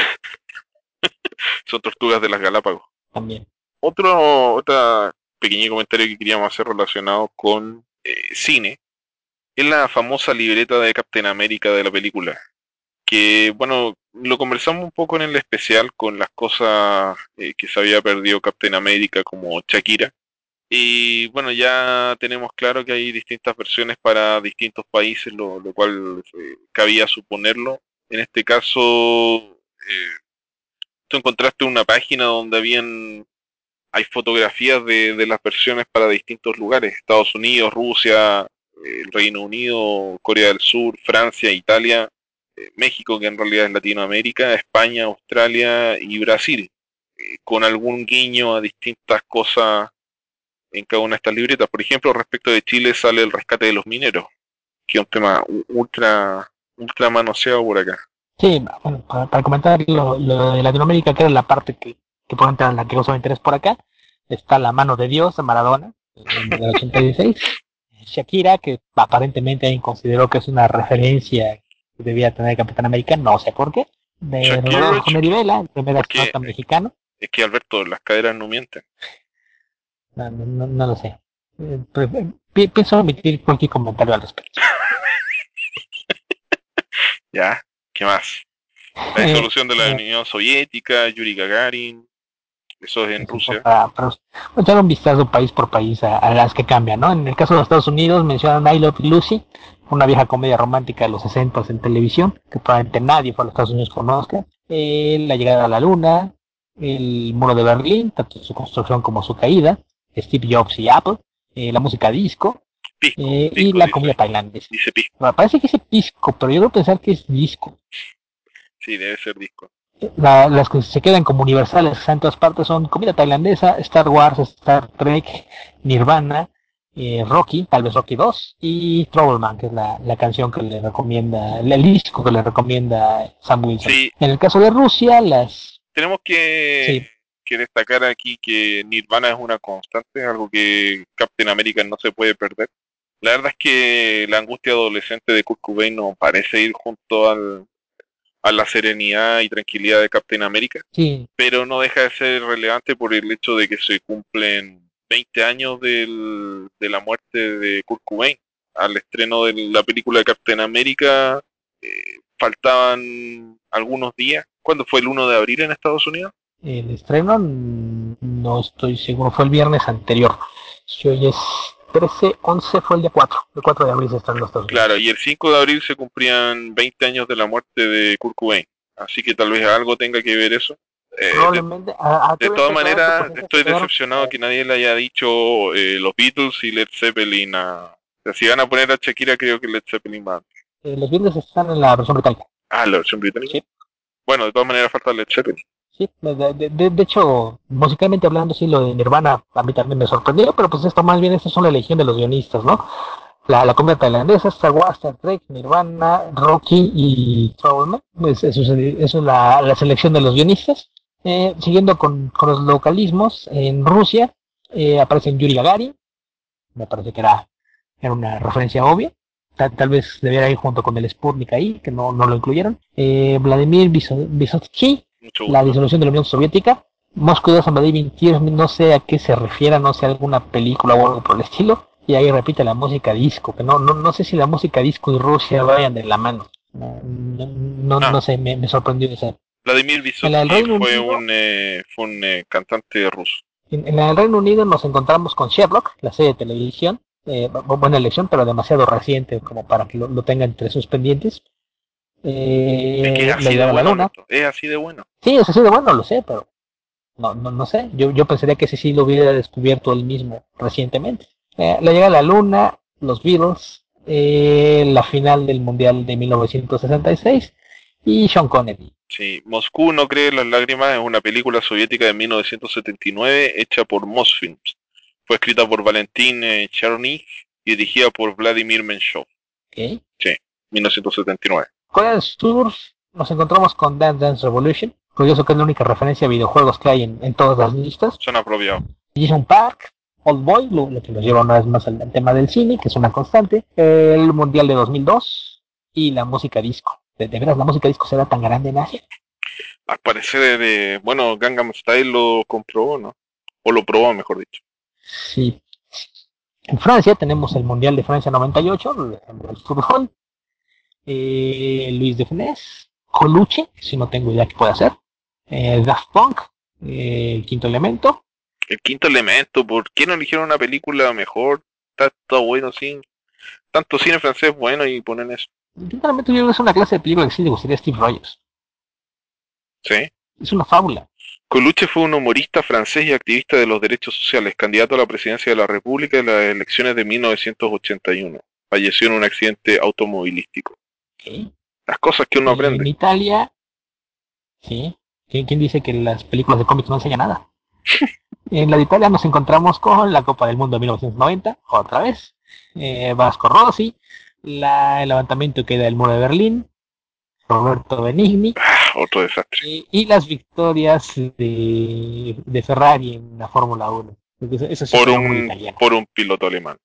Son tortugas de las Galápagos. También. Otra pequeño comentario que queríamos hacer relacionado con cine es la famosa libreta de Captain America de la película. Que bueno, lo conversamos un poco en el especial con las cosas que se había perdido Captain America como Shakira. Y bueno, ya tenemos claro que hay distintas versiones para distintos países, lo cual cabía suponerlo. En este caso, tú encontraste una página donde habían hay fotografías de las versiones para distintos lugares, Estados Unidos, Rusia, el Reino Unido, Corea del Sur, Francia, Italia, México, que en realidad es Latinoamérica, España, Australia y Brasil, con algún guiño a distintas cosas en cada una de estas libretas. Por ejemplo, respecto de Chile sale el rescate de los mineros, que es un tema ultra manoseado por acá. Sí, bueno, para comentar lo de Latinoamérica, que era la parte que puede entrar en la que causa interés por acá, está La mano de Dios de Maradona, del 86. Shakira, que aparentemente alguien consideró que es una referencia que debía tener el Capitán América, no sé por qué. De Shakira, Rodolfo Merivela, el primer porque astronauta mexicano, es que Alberto, las caderas no mienten. no lo sé. Pienso omitir cualquier comentario al respecto. Ya, ¿qué más? La Eh, disolución de la eh, Unión Soviética, Yuri Gagarin, eso es en Eso Rusia. para echar un vistazo país por país a las que cambian, ¿no? En el caso de los Estados Unidos mencionan I Love Lucy, una vieja comedia romántica de los 60 en televisión, que probablemente nadie fuera a los Estados Unidos conozca. La llegada a la luna, el muro de Berlín, tanto su construcción como su caída, Steve Jobs y Apple, la música disco y Pisco la dice comida ahí. tailandesa. Dice pisco. Bueno, parece que es pisco, pero yo creo pensar que es disco. Sí, debe ser disco. Las que se quedan como universales en todas partes son comida tailandesa, Star Wars, Star Trek, Nirvana, Rocky, tal vez Rocky 2 y Troubleman, que es la canción que le recomienda, el disco que le recomienda Sam Wilson. Sí, En el caso de Rusia, tenemos sí, que destacar aquí que Nirvana es una constante, es algo que Captain America no se puede perder. La verdad es que la angustia adolescente de Kurt Cobain no parece ir junto a la serenidad y tranquilidad de Captain America, sí, pero no deja de ser relevante por el hecho de que se cumplen 20 años de la muerte de Kurt Cobain. Al estreno de la película de Captain America faltaban algunos días. ¿Cuándo fue el 1 de abril en Estados Unidos? el estreno no estoy seguro, fue el viernes anterior. Si hoy es 13, 11 fue el 4 de abril se están en los Estados Unidos. Claro, y el 5 de abril se cumplían 20 años de la muerte de Kurt Cobain. Así que tal vez algo tenga que ver eso. Eh, de, Probablemente, de tuve que todas aclarar que maneras, por ejemplo se estoy quedaron decepcionado que nadie le haya dicho los Beatles y Led Zeppelin. O sea, si van a poner a Shakira, creo que Led Zeppelin va. los Beatles están en la versión británica. Ah, la versión británica. Sí, Bueno, de todas maneras falta Led Zeppelin. sí. De hecho, musicalmente hablando, sí, lo de Nirvana a mí también me sorprendió, pero pues esto más bien, esta son la legión de los guionistas, ¿no? La comida tailandesa, Star Wars, Star Trek, Nirvana, Rocky y Trollman. Pues eso es la selección de los guionistas. Siguiendo con los localismos, en Rusia aparecen Yuri Gagarin, me parece que era una referencia obvia. Tal vez debiera ir junto con el Sputnik ahí, que no lo incluyeron. Vladimir Vysotsky, Mucho la gusto. disolución de la Unión Soviética. Moscow 2 and Vladimir Tears, no sé a qué se refiera, no sé a alguna película o algo por el estilo. Y ahí repite la música disco, que no sé si la música disco y Rusia vayan de la mano. Ah, No sé, me sorprendió eso. Vladimir En la del Vysotsky Reino Unido, fue un cantante ruso. en el Reino Unido nos encontramos con Sherlock, la serie de televisión, buena elección, pero demasiado reciente como para que lo tenga entre sus pendientes. Es que es La así de llegada a la bueno, luna. Alberto. Es así de bueno. Sí, eso sí, de bueno, lo sé, pero no sé. Yo pensaría que ese sí lo hubiera descubierto él mismo recientemente. La llegada a la luna, los Beatles, la final del Mundial de 1966 y Sean Connery. Sí, Moscú no cree en las lágrimas es una película soviética de 1979 hecha por Mosfilms. Fue escrita por Valentín Cherny y dirigida por Vladimir Menshov. ¿Okay? Sí, 1979. Corea del Sur nos encontramos con Dance Dance Revolution. Curioso que es la única referencia a videojuegos que hay en todas las listas. Son apropiados. Jason Park, Old Boy, lo que nos lleva una vez más al tema del cine, que es una constante. El Mundial de 2002 y la música disco. De veras, la música disco será tan grande en Asia. Al parecer, bueno, Gangnam Style lo comprobó, ¿no? O lo probó, mejor dicho. Sí. En Francia tenemos el Mundial de Francia 98, el fútbol. Luis de Funès, Coluche, si no tengo idea qué puede hacer. Daft Punk, el quinto elemento. El quinto elemento, ¿por qué no eligieron una película mejor? Está todo bueno, sí. Tanto cine francés bueno y ponen eso. Sinceramente, yo creo que es una clase de película que sí le gustaría a Steve Rogers. Sí. Es una fábula. Coluche fue un humorista francés y activista de los derechos sociales, candidato a la presidencia de la República en las elecciones de 1981. Falleció en un accidente automovilístico. ¿Sí? Las cosas que uno En aprende. Italia, sí. ¿Quién dice que las películas de cómics no enseñan nada? En la de Italia nos encontramos con la Copa del Mundo de 1990, otra vez. Vasco Rossi, el levantamiento que da el muro de Berlín, Roberto Benigni, Otro desastre. y las victorias de Ferrari en la Fórmula 1. Eso sí Por fue lo muy un, italiano. por un piloto alemán.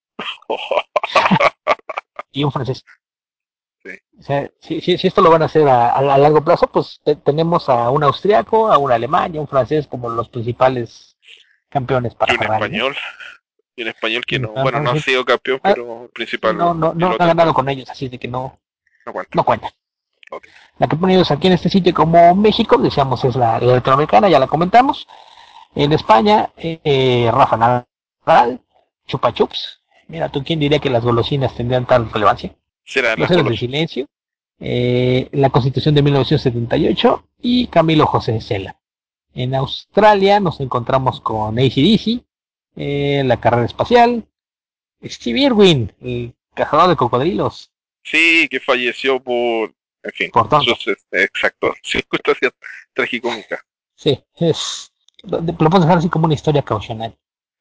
Y un francés. Sí. O sea, si esto lo van a hacer a largo plazo, pues tenemos a un austriaco, a un alemán y a un francés como los principales campeones Y para un Ferrari, ¿no? español. Y un español que no, No, bueno, no, no ha sí, sido campeón, ah, pero el sí, principal no ha piloto ganado español. con ellos, así de que No cuenta. no cuenta. Ok. La que ponen ellos aquí en este sitio como México, decíamos, es la latinoamericana, ya la comentamos. En España, Rafa Nadal, Chupa Chups. Mira, ¿tú quién diría que las golosinas tendrían tal relevancia? Serán Los las Héroes del golosinas. Silencio, la Constitución de 1978 y Camilo José Cela. En Australia nos encontramos con AC/DC, la carrera espacial, Steve Irwin, el cazador de cocodrilos, Sí, que falleció por, en fin, por tonto. exacto, circunstancias tragicómicas. Sí, lo podemos dejar así como una historia caucional.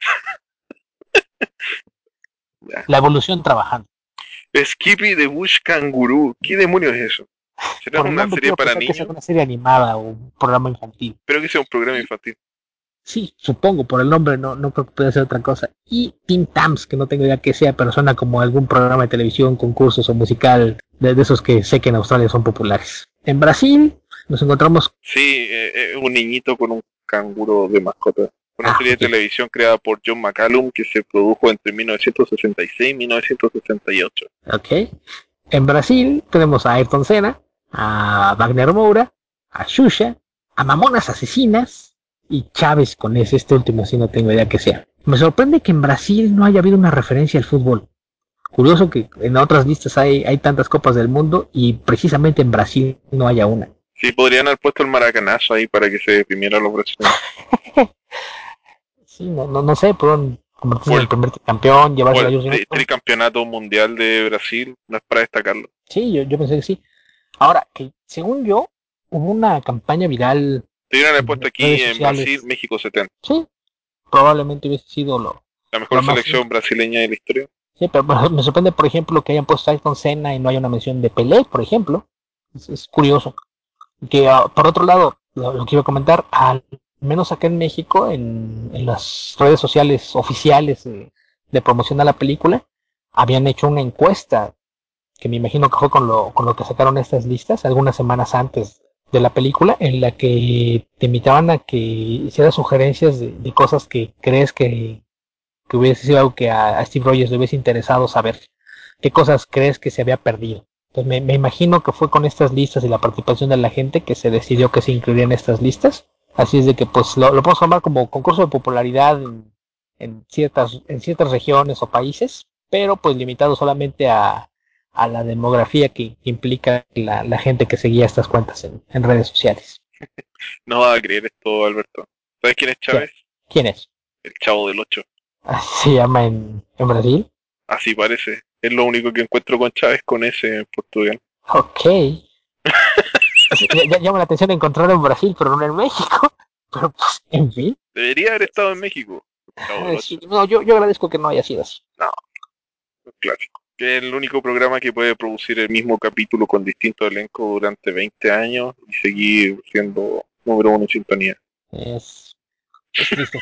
Ya. La evolución trabajando. Skippy the Bush Kangaroo. ¿Qué demonios es eso? ¿Será Por el una nombre serie quiero para pensar que es niños? una serie animada o un programa infantil. Espero que sea un programa Y infantil. sí, supongo, por el nombre no creo que pueda ser otra cosa. Y Tim Tams, que no tengo idea que sea, pero suena como algún programa de televisión, concursos o musical de esos que sé que en Australia son populares. En Brasil nos encontramos... Sí, un niñito con un canguro de mascota. Una Ah, serie de ok. televisión creada por John McCallum que se produjo entre 1966 y 1968. Ok. En Brasil tenemos a Ayrton Senna, a Wagner Moura, a Xuxa, a Mamonas Asesinas y Chávez con ese, este último sí no tengo idea que sea. Me sorprende que en Brasil no haya habido una referencia al fútbol. Curioso que en otras listas hay tantas copas del mundo y precisamente en Brasil no haya una. Sí, podrían haber puesto el maracanazo ahí para que se deprimiera los brasileños. Sí, no sé, pudieron convertirse O en el, el primer campeón, o llevárselo a el ellos mismos. tricampeonato mundial de Brasil, no es para destacarlo. Sí, yo pensé que sí. Ahora, que según yo, hubo una campaña viral Te hubieran en puesto redes aquí en Brasil, sociales. México 70. Sí, probablemente hubiese sido La mejor lo más selección justo. brasileña de la historia. Sí, pero me sorprende, por ejemplo, que hayan puesto a Ayrton Senna y no haya una mención de Pelé, por ejemplo. Es curioso. Que por otro lado, lo que iba a comentar, al menos acá en México, en las redes sociales oficiales de promoción a la película, habían hecho una encuesta, que me imagino que fue con lo que sacaron estas listas, algunas semanas antes de la película, en la que te invitaban a que hicieras sugerencias de cosas que crees que hubiese sido algo que a Steve Rogers le hubiese interesado saber. ¿Qué cosas crees que se había perdido? Entonces me imagino que fue con estas listas y la participación de la gente que se decidió que se incluirían estas listas. Así es de que pues lo podemos tomar como concurso de popularidad en ciertas regiones o países, pero pues limitado solamente a la demografía que implica la gente que seguía estas cuentas en redes sociales. No vas a creer esto, Alberto. ¿Sabes quién es ¿Quién? Chávez? ¿Quién es? El Chavo del Ocho. Así se llama en Brasil. Así parece. Es lo único que encuentro con Chávez con ese en Portugal. Ok. Llama la atención encontrarlo en Brasil, pero no en México. Pero pues, en fin. Debería haber estado en México. El Chavo del Sí, Ocho. no, yo agradezco que no haya sido así. No, un clásico. Que es el único programa que puede producir el mismo capítulo con distinto elenco durante 20 años y seguir siendo número uno en sintonía. Es, es triste.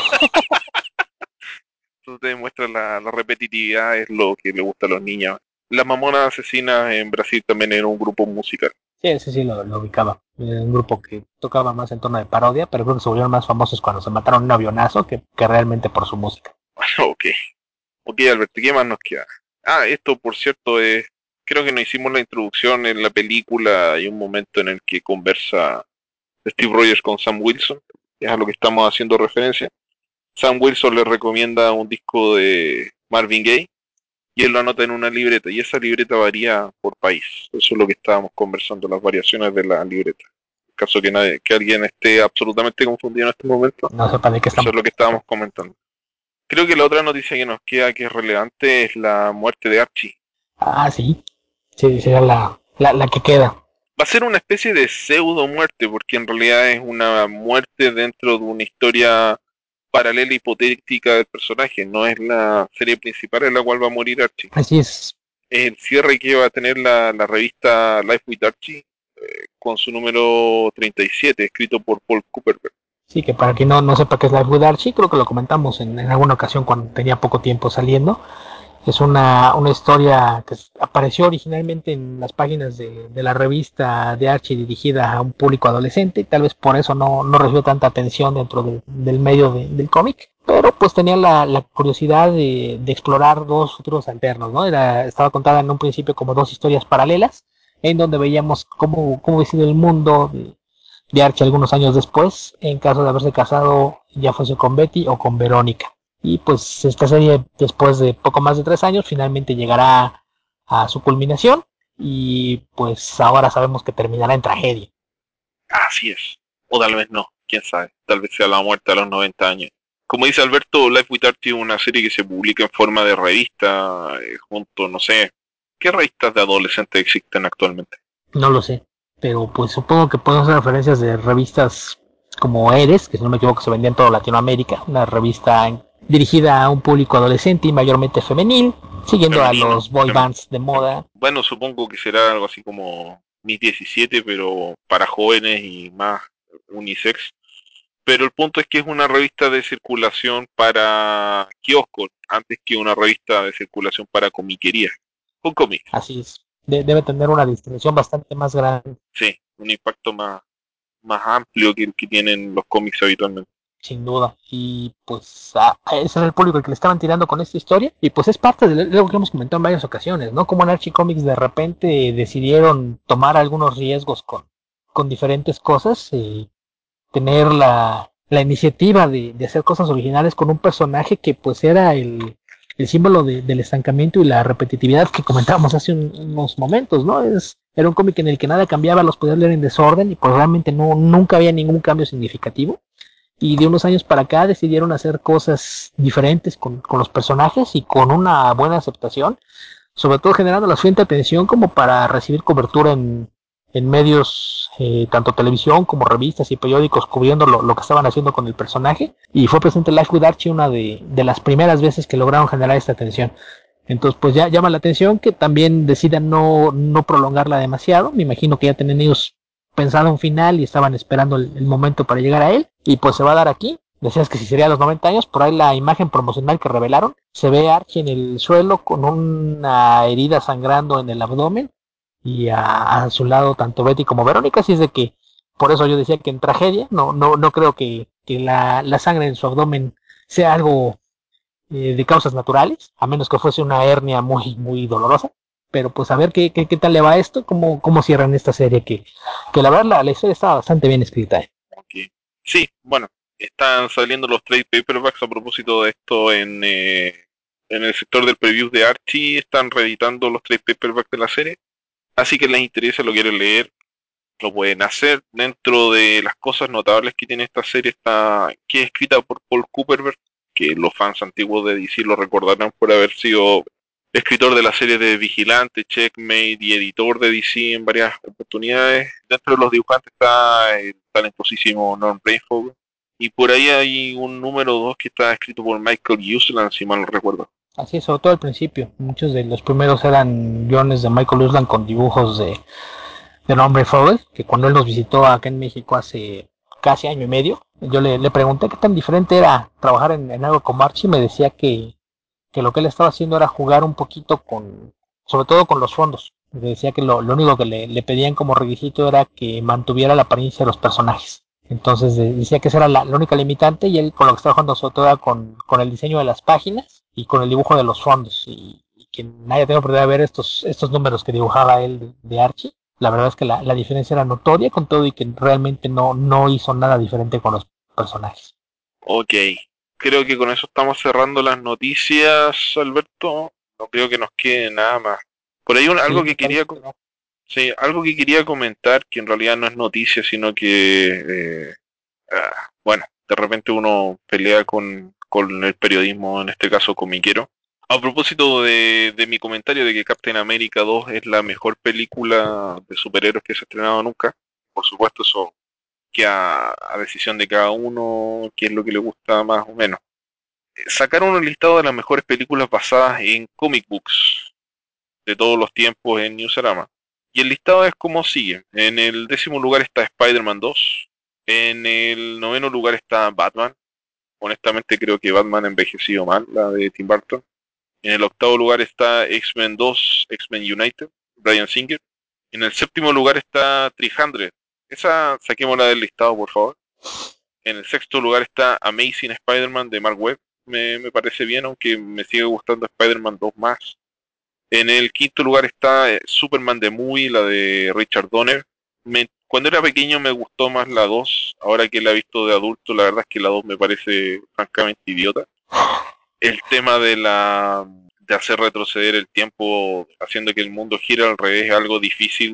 Eso te demuestra la repetitividad, es lo que le gusta a los niños. Las Mamonas Asesinas en Brasil también era un grupo musical. Sí, ese sí lo ubicaba. Era un grupo que tocaba más en tono de parodia, pero creo que se volvieron más famosos cuando se mataron en un avionazo que realmente por su música. Ok, ok Alberto, ¿qué más nos queda? Ah, esto por cierto es, creo que nos hicimos la introducción en la película, hay un momento en el que conversa Steve Rogers con Sam Wilson, que es a lo que estamos haciendo referencia. Sam Wilson le recomienda un disco de Marvin Gaye y él lo anota en una libreta y esa libreta varía por país. Eso es lo que estábamos conversando, las variaciones de la libreta. caso que alguien esté absolutamente confundido en este momento. No sepa de qué Eso estamos. es lo que estábamos comentando. Creo que la otra noticia que nos queda que es relevante es la muerte de Archie. Ah, sí. Sí, sería la que queda. Va a ser una especie de pseudo muerte, porque en realidad es una muerte dentro de una historia paralela hipotética del personaje. No es la serie principal en la cual va a morir Archie. Así es. Es el cierre que va a tener la revista Life with Archie con su número 37, escrito por Paul Cooperberg. Sí, que para quien no sepa qué es Life with Archie, creo que lo comentamos en alguna ocasión cuando tenía poco tiempo saliendo. Es una historia que apareció originalmente en las páginas de la revista de Archie dirigida a un público adolescente. Tal vez por eso no recibió tanta atención dentro del medio del cómic. Pero pues tenía la curiosidad de explorar dos futuros alternos, ¿no? Estaba contada en un principio como dos historias paralelas, en donde veíamos cómo había sido el mundo de Archie algunos años después, en caso de haberse casado ya fuese con Betty o con Verónica. Y pues esta serie, después de poco más de 3 años, finalmente llegará a su culminación y pues ahora sabemos que terminará en tragedia. Así es. O tal vez no, quién sabe. Tal vez sea la muerte a los 90 años. Como dice Alberto, Life with Archie es una serie que se publica en forma de revista, junto, no sé, ¿qué revistas de adolescentes existen actualmente? No lo sé, pero pues supongo que pueden ser referencias de revistas como Eres, que si no me equivoco se vendía en toda Latinoamérica, una revista dirigida a un público adolescente y mayormente femenil, siguiendo a Femenino. los boy bands de moda. Bueno, supongo que será algo así como Mis 17, pero para jóvenes y más unisex. Pero el punto es que es una revista de circulación para kioscos, antes que una revista de circulación para comiquería. Un cómic, Así es, debe tener una distribución bastante más grande, sí, un impacto más amplio que el que tienen los cómics habitualmente. sin duda. Y pues ese era el público al que le estaban tirando con esta historia. Y pues es parte de lo que hemos comentado en varias ocasiones, ¿no? Como en Archie Comics de repente decidieron tomar algunos riesgos con diferentes cosas. Tener la iniciativa de hacer cosas originales con un personaje que pues era el símbolo del estancamiento y la repetitividad que comentábamos hace unos momentos, ¿no? Era un cómic en el que nada cambiaba, los podías leer en desorden y pues realmente nunca había ningún cambio significativo. Y de unos años para acá decidieron hacer cosas diferentes con los personajes y con una buena aceptación, sobre todo generando la suficiente atención como para recibir cobertura en medios, tanto televisión como revistas y periódicos, cubriendo lo que estaban haciendo con el personaje. Y fue presente Life with Archie una de las primeras veces que lograron generar esta atención. Entonces, pues ya llama la atención que también decidan no prolongarla demasiado. Me imagino que ya tenían ellos pensado un final y estaban esperando el momento para llegar a él. Y pues se va a dar aquí. Decías que si sería a los 90 años, por ahí la imagen promocional que revelaron, se ve a Archie en el suelo con una herida sangrando en el abdomen y a su lado tanto Betty como Verónica, así es de que por eso yo decía que en tragedia, no creo que la sangre en su abdomen sea algo de causas naturales, a menos que fuese una hernia muy dolorosa. Pero pues a ver qué tal le va esto, cómo cierran esta serie, que la verdad la historia está bastante bien escrita. Okay. Sí, bueno, están saliendo los trade paperbacks a propósito de esto en el sector del preview de Archie, están reeditando los trade paperbacks de la serie, así que les interesa, lo quieren leer, lo pueden hacer. Dentro de las cosas notables que tiene esta serie está que es escrita por Paul Cooperberg, que los fans antiguos de DC lo recordarán por haber sido escritor de la serie de Vigilante, Checkmate y editor de DC en varias oportunidades. Dentro de los dibujantes está el talentosísimo Norm Rainford. Y por ahí hay un número 2 que está escrito por Michael Uslan, si mal no recuerdo. Así es, sobre todo al principio. Muchos de los primeros eran guiones de Michael Uslan con dibujos de Nombre Forward, que cuando él nos visitó acá en México hace casi año y medio, yo le pregunté qué tan diferente era trabajar en algo como Archie y me decía que lo que él estaba haciendo era jugar un poquito sobre todo con los fondos. Me decía que lo único que le pedían como requisito era que mantuviera la apariencia de los personajes. Entonces decía que esa era la única limitante y él con lo que estaba jugando sobre todo era con el diseño de las páginas y con el dibujo de los fondos. Y quien haya tenido oportunidad de ver estos números que dibujaba él de Archie, la verdad es que la diferencia era notoria con todo y que realmente no hizo nada diferente con los personajes. Ok, creo que con eso estamos cerrando las noticias, Alberto. No creo que nos quede nada más. Por ahí Sí, algo me que parece quería que no. Sí, algo que quería comentar, que en realidad no es noticia, sino que, bueno, de repente uno pelea con el periodismo, en este caso comiquero. A propósito de mi comentario de que Captain America 2 es la mejor película de superhéroes que se ha estrenado nunca, por supuesto eso queda a decisión de cada uno, qué es lo que le gusta más o menos. Sacaron un listado de las mejores películas basadas en comic books de todos los tiempos en Newsarama. Y el listado es como sigue. En el 10º lugar está Spider-Man 2. En el 9º lugar está Batman. Honestamente creo que Batman ha envejecido mal, la de Tim Burton. En el 8º lugar está X-Men 2, X-Men United, Bryan Singer. En el 7º lugar está 300. Esa saquémosla del listado, por favor. En el 6º lugar está Amazing Spider-Man de Mark Webb. Me parece bien, aunque me sigue gustando Spider-Man 2 más. En el 5º lugar está Superman de Movie, la de Richard Donner. Cuando era pequeño me gustó más la 2. Ahora que la he visto de adulto, la verdad es que la 2 me parece francamente idiota. El tema de hacer retroceder el tiempo haciendo que el mundo gire al revés es algo difícil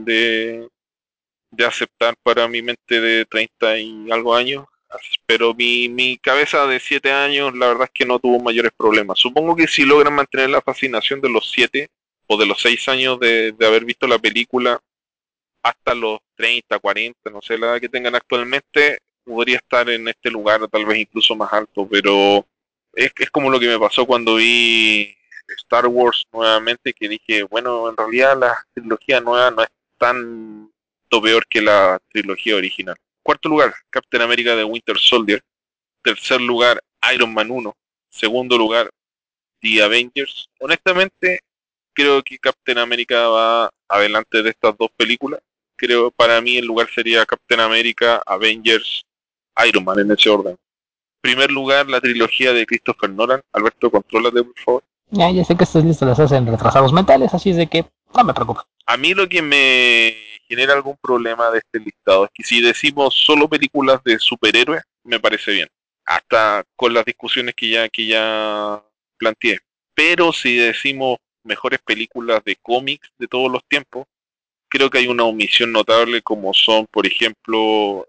de aceptar para mi mente de 30 y algo años. Pero mi cabeza de 7 años, la verdad es que no tuvo mayores problemas. Supongo que si logran mantener la fascinación de los 7 o de los 6 años de haber visto la película hasta los 30 40 no sé la edad que tengan actualmente, podría estar en este lugar, o tal vez incluso más alto, pero es como lo que me pasó cuando vi Star Wars nuevamente, que dije, bueno, en realidad la trilogía nueva no es tan peor que la trilogía original. Cuarto lugar, Captain America de Winter Soldier. Tercer lugar, Iron Man 1. Segundo lugar, The Avengers. Honestamente, creo que Captain America va adelante de estas dos películas. Creo para mí el lugar sería Captain America, Avengers, Iron Man en ese orden. Primer lugar, la trilogía de Christopher Nolan. Alberto, contrólate, por favor. Ya sé que estas listas las hacen retrasados mentales, así es de que no me preocupa. A mí lo que me genera algún problema de este listado es que si decimos solo películas de superhéroes, me parece bien. Hasta con las discusiones que ya planteé. Pero si decimos mejores películas de cómics de todos los tiempos, creo que hay una omisión notable como son, por ejemplo,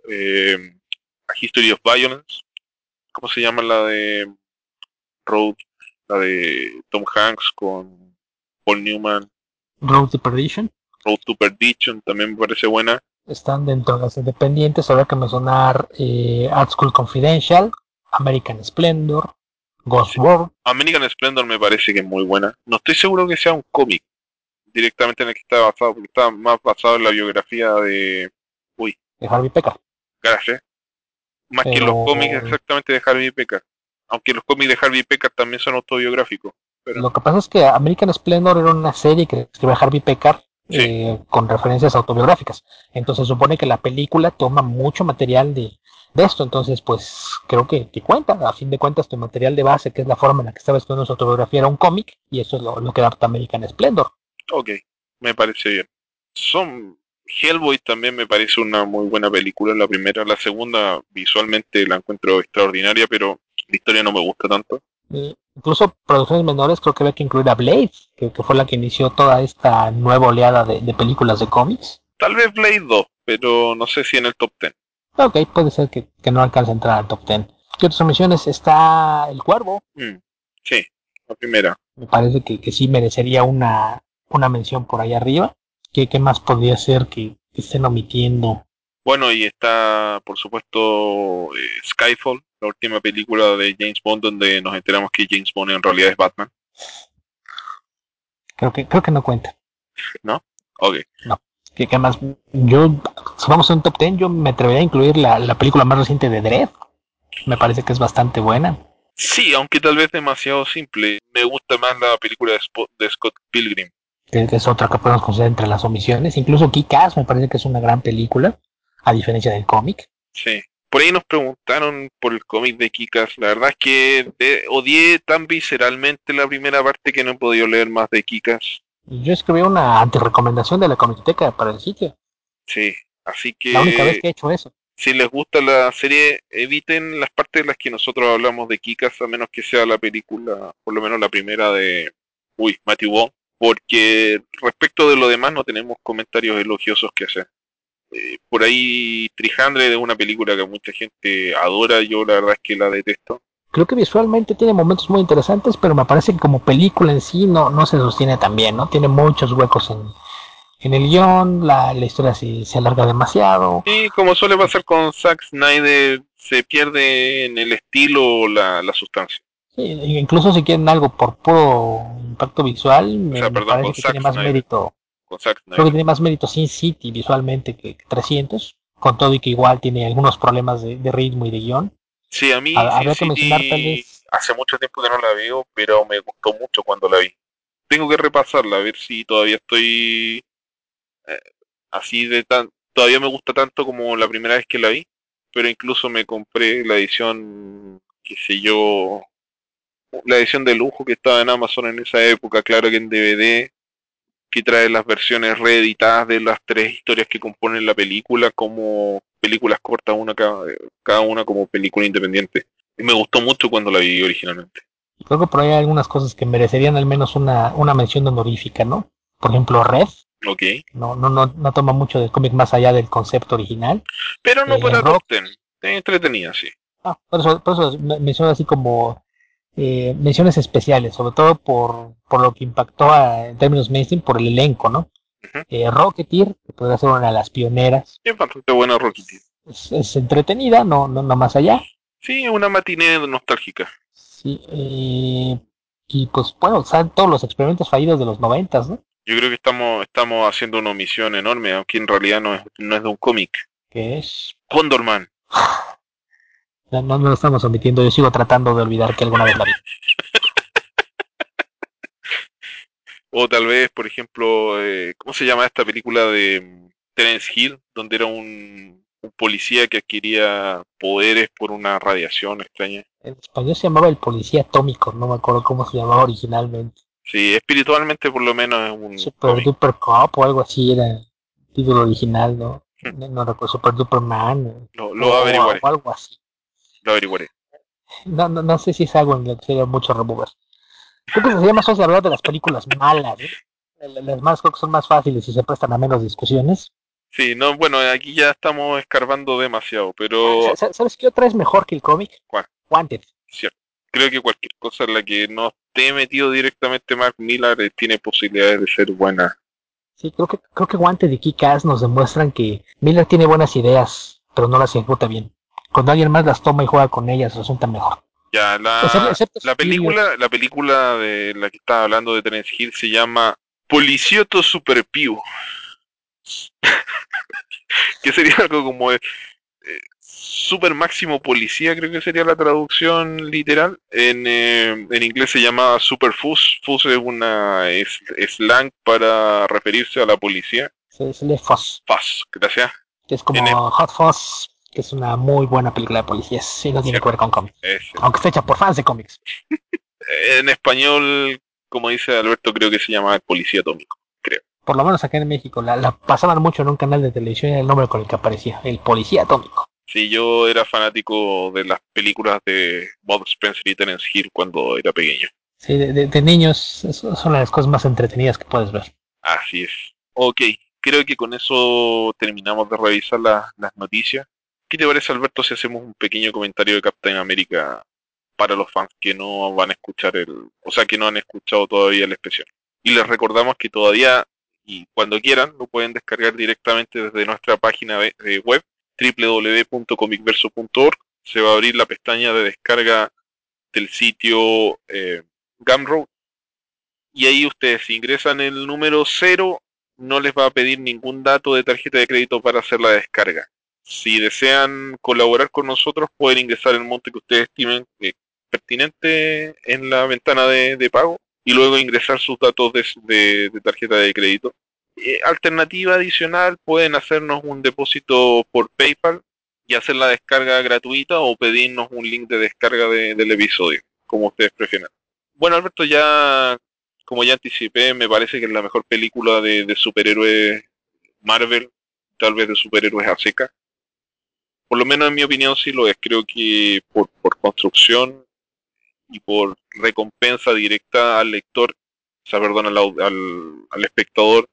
A History of Violence. ¿Cómo se llama la de Road? La de Tom Hanks con Paul Newman. Road to Perdition Road to Perdition también me parece buena. están dentro de las independientes. Habrá que mencionar Art School Confidential, American Splendor, Ghost Sí. World. American Splendor me parece que es muy buena. No estoy seguro que sea un cómic directamente en el que está basado, porque está más basado en la biografía de... Uy, De Harvey Pekar. Garage, más que en los cómics Pero exactamente de Harvey Pekar. Aunque los cómics de Harvey Pekar también son autobiográficos. Pero lo que pasa es que American Splendor era una serie que escribió Harvey Pekar sí, con referencias autobiográficas. Entonces se supone que la película toma mucho material de esto. Entonces, pues creo que cuenta. A fin de cuentas, tu material de base, que es la forma en la que estaba escribiendo su autobiografía, era un cómic. Y eso es lo que adapta American Splendor. ok, me parece bien. Son Hellboy también me parece una muy buena película, la primera. La segunda visualmente la encuentro extraordinaria, pero la historia no me gusta tanto. Incluso producciones menores, creo que había que incluir a Blade, que fue la que inició toda esta nueva oleada de películas de cómics. Tal vez Blade 2, pero no sé si en el top 10. Ok, puede ser que no alcance a entrar al top 10. ¿Qué otras omisiones? Está El Cuervo. Mm, sí, la primera. Me parece que sí merecería una mención por ahí arriba. ¿Qué más podría ser que estén omitiendo? Bueno, y está, por supuesto, Skyfall, la última película de James Bond, donde nos enteramos que James Bond en realidad es Batman, Creo que no cuenta. ¿no? Ok. No. ¿Qué más? Yo, si vamos a un top 10, yo me atrevería a incluir la película más reciente de Dredd. Me parece que es bastante buena. Sí, aunque tal vez demasiado simple. Me gusta más la película de Scott Pilgrim. Que es otra que podemos considerar entre las omisiones. Incluso Kick-Ass me parece que es una gran película, a diferencia del cómic. Sí. Por ahí nos preguntaron por el cómic de Kikas. La verdad es que odié tan visceralmente la primera parte que no he podido leer más de Kikas. Yo escribí una antirecomendación de la Comicteca para el sitio. Sí. Así La única vez que que he hecho eso. si les gusta la serie, eviten las partes en las que nosotros hablamos de Kikas, a menos que sea la película, por lo menos la primera de, Matthew Vaughn. porque respecto de lo demás no tenemos comentarios elogiosos que hacer. Por ahí 300 es una película que mucha gente adora, yo la verdad es que la detesto. Creo que visualmente tiene momentos muy interesantes, pero me parece que como película en sí no se sostiene tan bien, ¿no? Tiene muchos huecos en el guión, la historia se alarga demasiado. Y como suele pasar con Zack Snyder, se pierde en el estilo o la sustancia. Sí, incluso si quieren algo por puro impacto visual, O sea, me perdón, parece con que tiene Zack más Snyder. mérito. Con Zack Creo que Snyder. tiene más mérito Sin City visualmente que 300, con todo y que igual tiene algunos problemas de ritmo y de guión. Sí, a mí Sin Habría que mencionar tal City vez. hace mucho tiempo que no la veo, pero me gustó mucho cuando la vi. Tengo que repasarla, a ver si todavía estoy eh, así de tan... Todavía me gusta tanto como la primera vez que la vi, pero incluso me compré la edición, qué sé yo, la edición de lujo que estaba en Amazon en esa época, claro que en DVD, que trae las versiones reeditadas de las tres historias que componen la película como películas cortas, cada una como película independiente. Y me gustó mucho cuando la vi originalmente. Creo que por ahí hay algunas cosas que merecerían al menos una mención honorífica, ¿no? Por ejemplo, Red, Ok. no toma mucho del cómic más allá del concepto original. Pero no para top Rock, ten. Entretenida, sí. por eso menciono así como menciones especiales, sobre todo por lo que impactó en términos mainstream, por el elenco, ¿no? Ujú. Rocketeer, que podría ser una de las pioneras, Es bastante buena Rocky. es entretenida, no más allá. Sí, es una matiné nostálgica. Sí, y pues bueno, están todos los experimentos fallidos de los noventas, ¿no? Yo creo que estamos haciendo una omisión enorme, aunque en realidad no es de un cómic. Que es... Condorman. No lo estamos omitiendo, yo sigo tratando de olvidar que alguna vez la vi. O tal vez, por ejemplo, ¿cómo se llama esta película de Terence Hill? Donde era un policía que adquiría poderes por una radiación extraña. En español se llamaba El Policía Atómico, no me acuerdo cómo se llamaba originalmente. Sí, espiritualmente por lo menos es un Super cómic. Duper Cop o algo así era el título original, ¿no? No recuerdo, Super Duper Man Lo averiguaré, o algo así. lo averiguaré. No sé si es algo en lo que sería mucho remover. Creo que sería más fácil hablar de las películas malas, ¿eh? Las más creo que son más fáciles y se prestan a menos discusiones. Sí, no, bueno, aquí ya estamos escarbando demasiado, pero ¿Sabes qué otra es mejor que el cómic? bueno, Wanted. cierto. Creo que cualquier cosa en la que no esté metido directamente Mark Millar tiene posibilidades de ser buena. Sí, creo que Wanted y Kick-Ass nos demuestran que Miller tiene buenas ideas, pero no las ejecuta bien. Cuando alguien más las toma y juega con ellas, resulta mejor. Ya, Excepto la Superior. la película de la que estaba hablando de Terence Hill se llama Poliziotto Super Più, que sería algo como super máximo policía, creo que sería la traducción literal. En inglés se llama Super Fuzz. Fuzz es slang para referirse a la policía. Se lee Fuzz, Fuzz, gracias. que es En, como Hot Fuzz, que es una muy buena película de policías y no tiene que cierto, ver con cómics. es cierto. Aunque está hecha por fans de cómics. En español, como dice Alberto, creo que se llama El Policía Atómico, creo. Por lo menos acá en México. La pasaban mucho en un canal de televisión y era el nombre con el que aparecía. El Policía Atómico. Sí, yo era fanático de las películas de Bob Spencer y Terence Hill cuando era pequeño. Sí, de niños son las cosas más entretenidas que puedes ver. Así es. Ok, creo que con eso terminamos de revisar las noticias. ¿Qué te parece, Alberto, si hacemos un pequeño comentario de Captain América para los fans que no van a escuchar o sea, que no han escuchado todavía el especial? Y les recordamos que todavía, y cuando quieran, lo pueden descargar directamente desde nuestra página de web, www.comicverso.org. Se va a abrir la pestaña de descarga del sitio Gumroad y ahí ustedes si ingresan el número cero no les va a pedir ningún dato de tarjeta de crédito para hacer la descarga. Si desean colaborar con nosotros pueden ingresar el monte que ustedes estimen pertinente en la ventana de pago y luego ingresar sus datos de tarjeta de crédito. Alternativa adicional pueden hacernos un depósito por PayPal y hacer la descarga gratuita o pedirnos un link de descarga del episodio, como ustedes prefieran. Bueno, Alberto, ya como ya anticipé, me parece que es la mejor película de superhéroes Marvel, tal vez de superhéroes a seca. Por lo menos en mi opinión sí lo es. Creo que por construcción y por recompensa directa al lector o sea, perdón, al espectador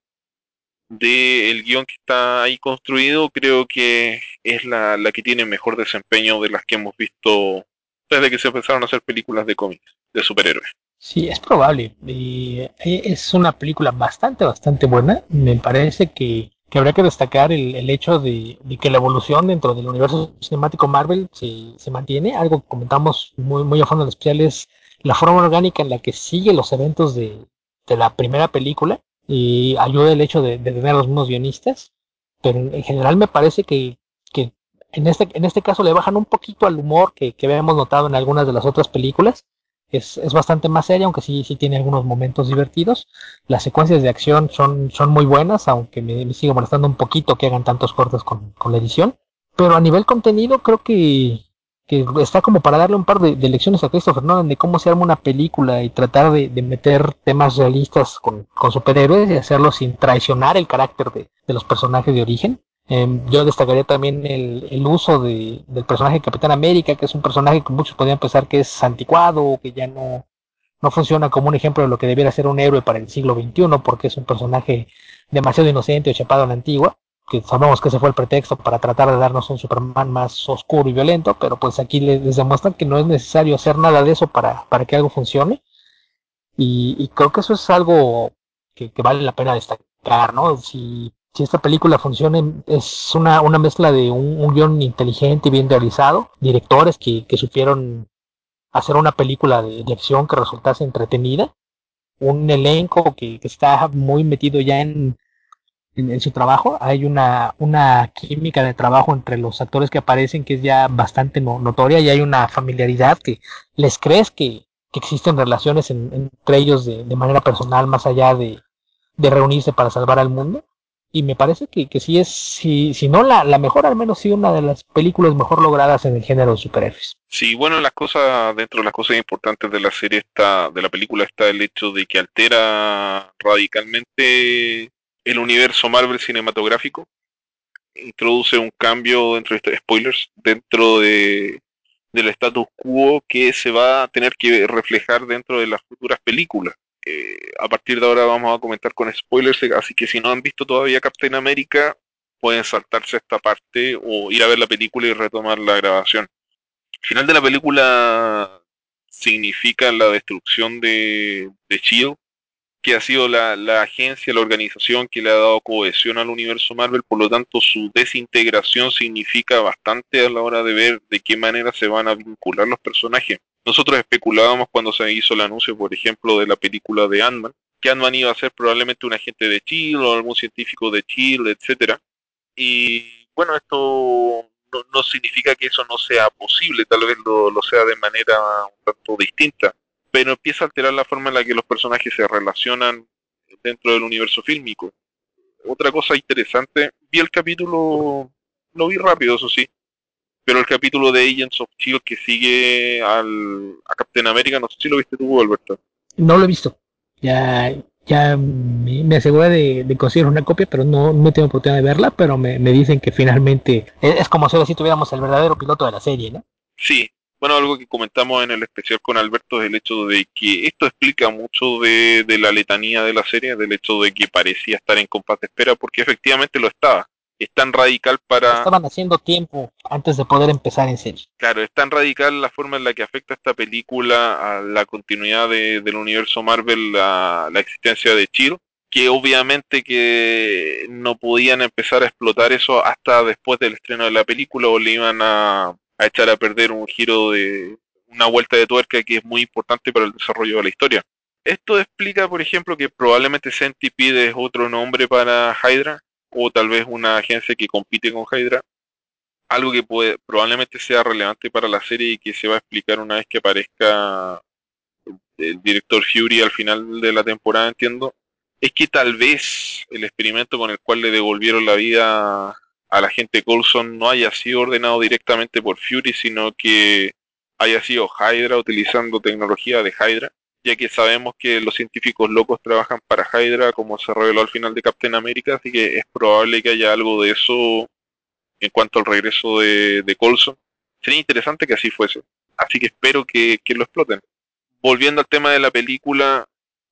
del guión que está ahí construido, creo que es la que tiene mejor desempeño de las que hemos visto desde que se empezaron a hacer películas de cómics, de superhéroes. Sí, es probable. Es una película bastante buena. Me parece que habría que destacar el hecho de que la evolución dentro del universo cinemático Marvel se mantiene. Algo que comentamos muy a fondo en especial es la forma orgánica en la que sigue los eventos de la primera película y ayuda el hecho de tener a los mismos guionistas. Pero en general me parece que en este caso le bajan un poquito al humor que habíamos notado en algunas de las otras películas. Es bastante más seria, aunque sí tiene algunos momentos divertidos. Las secuencias de acción son muy buenas, aunque me sigue molestando un poquito que hagan tantos cortes con la edición. Pero a nivel contenido creo que está como para darle un par de lecciones a Christopher Nolan de cómo se arma una película y tratar de meter temas realistas con superhéroes y hacerlo sin traicionar el carácter de los personajes de origen. Yo destacaría también el uso del personaje de Capitán América, que es un personaje que muchos podrían pensar que es anticuado, que ya no funciona como un ejemplo de lo que debiera ser un héroe para el siglo XXI, porque es un personaje demasiado inocente o chapado a la antigua, que sabemos que ese fue el pretexto para tratar de darnos un Superman más oscuro y violento, pero pues aquí les demuestran que no es necesario hacer nada de eso para que algo funcione, y creo que eso es algo que vale la pena destacar, ¿no? Si esta película funciona, es una mezcla de un guión inteligente y bien realizado, directores que supieron hacer una película de acción que resultase entretenida, un elenco que está muy metido ya en su trabajo. Hay una química de trabajo entre los actores que aparecen que es ya bastante notoria, y hay una familiaridad que les crees que existen relaciones entre ellos de manera personal, más allá de reunirse para salvar al mundo. Y me parece que sí es, si no la mejor, al menos sí una de las películas mejor logradas en el género de superhéroes. Sí, bueno, las cosas, dentro de las cosas importantes de la serie está, de la película está el hecho de que altera radicalmente el universo Marvel cinematográfico, introduce un cambio dentro de spoilers, dentro del status quo que se va a tener que reflejar dentro de las futuras películas. A partir de ahora vamos a comentar con spoilers, así que si no han visto todavía Captain America, pueden saltarse esta parte o ir a ver la película y retomar la grabación. El final de la película significa la destrucción de Shield, que ha sido la agencia, la organización que le ha dado cohesión al universo Marvel, por lo tanto su desintegración significa bastante a la hora de ver de qué manera se van a vincular los personajes. Nosotros especulábamos cuando se hizo el anuncio, por ejemplo, de la película de Ant-Man, que Ant-Man iba a ser probablemente un agente de Shield o algún científico de Shield, etcétera. Y bueno, esto no significa que eso no sea posible, tal vez lo sea de manera un tanto distinta, pero empieza a alterar la forma en la que los personajes se relacionan dentro del universo fílmico. Otra cosa interesante, vi el capítulo, lo vi rápido, eso sí, pero el capítulo de Agents of Shield que sigue a Captain America, no sé si lo viste tú, Alberto. No lo he visto. Ya me aseguré de conseguir una copia, pero no tengo oportunidad de verla, pero me dicen que finalmente es como si tuviéramos el verdadero piloto de la serie, ¿no? Sí, bueno, algo que comentamos en el especial con Alberto es el hecho de que esto explica mucho de la letanía de la serie, del hecho de que parecía estar en compás de espera, porque efectivamente lo estaba. Es tan radical para, Estaban haciendo tiempo antes de poder empezar en serie. claro, es tan radical la forma en la que afecta esta película a la continuidad del universo Marvel, a la existencia de Shield, que obviamente que no podían empezar a explotar eso hasta después del estreno de la película o le iban a echar a perder un giro de una vuelta de tuerca que es muy importante para el desarrollo de la historia. Esto explica, por ejemplo, que probablemente Centipede es otro nombre para Hydra, o tal vez una agencia que compite con Hydra, algo que probablemente sea relevante para la serie y que se va a explicar una vez que aparezca el director Fury al final de la temporada, entiendo, es que tal vez el experimento con el cual le devolvieron la vida a la gente Coulson no haya sido ordenado directamente por Fury, sino que haya sido Hydra utilizando tecnología de Hydra, ya que sabemos que los científicos locos trabajan para Hydra, como se reveló al final de Captain America, así que es probable que haya algo de eso en cuanto al regreso de Coulson. Sería interesante que así fuese, así que espero que lo exploten. Volviendo al tema de la película,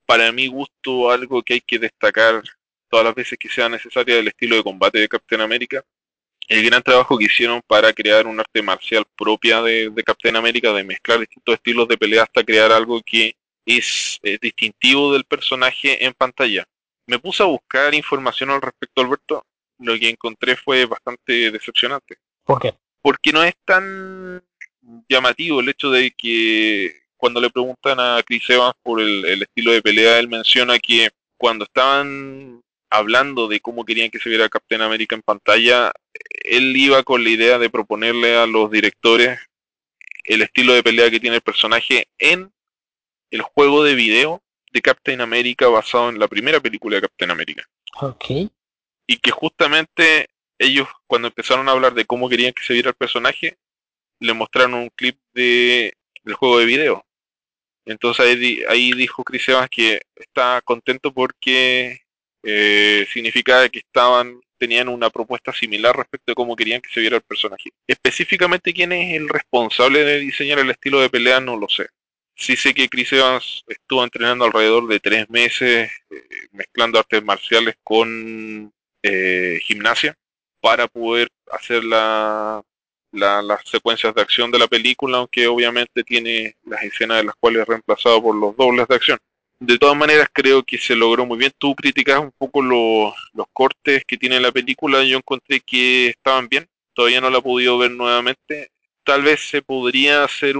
para mi gusto, algo que hay que destacar todas las veces que sea necesaria del estilo de combate de Captain America. El gran trabajo que hicieron para crear un arte marcial propia de Captain America, de mezclar distintos estilos de pelea hasta crear algo que es distintivo del personaje en pantalla. Me puse a buscar información al respecto, Alberto. Lo que encontré fue bastante decepcionante. ¿Por qué? Porque no es tan llamativo el hecho de que cuando le preguntan a Chris Evans por el estilo de pelea, él menciona que cuando estaban hablando de cómo querían que se viera Captain America en pantalla, él iba con la idea de proponerle a los directores el estilo de pelea que tiene el personaje en el juego de video de Captain America basado en la primera película de Captain America. Ok. Y que justamente ellos, cuando empezaron a hablar de cómo querían que se viera el personaje, le mostraron un clip del juego de video. Entonces ahí dijo Chris Evans que está contento porque significaba que tenían una propuesta similar respecto de cómo querían que se viera el personaje. Específicamente quién es el responsable de diseñar el estilo de pelea no lo sé. Sí sé que Chris Evans estuvo entrenando alrededor de 3 meses, mezclando artes marciales con gimnasia para poder hacer las secuencias de acción de la película, aunque obviamente tiene las escenas de las cuales es reemplazado por los dobles de acción. De todas maneras, creo que se logró muy bien. Tú criticas un poco los cortes que tiene la película. Yo encontré que estaban bien. Todavía no la he podido ver nuevamente. Tal vez se podría hacer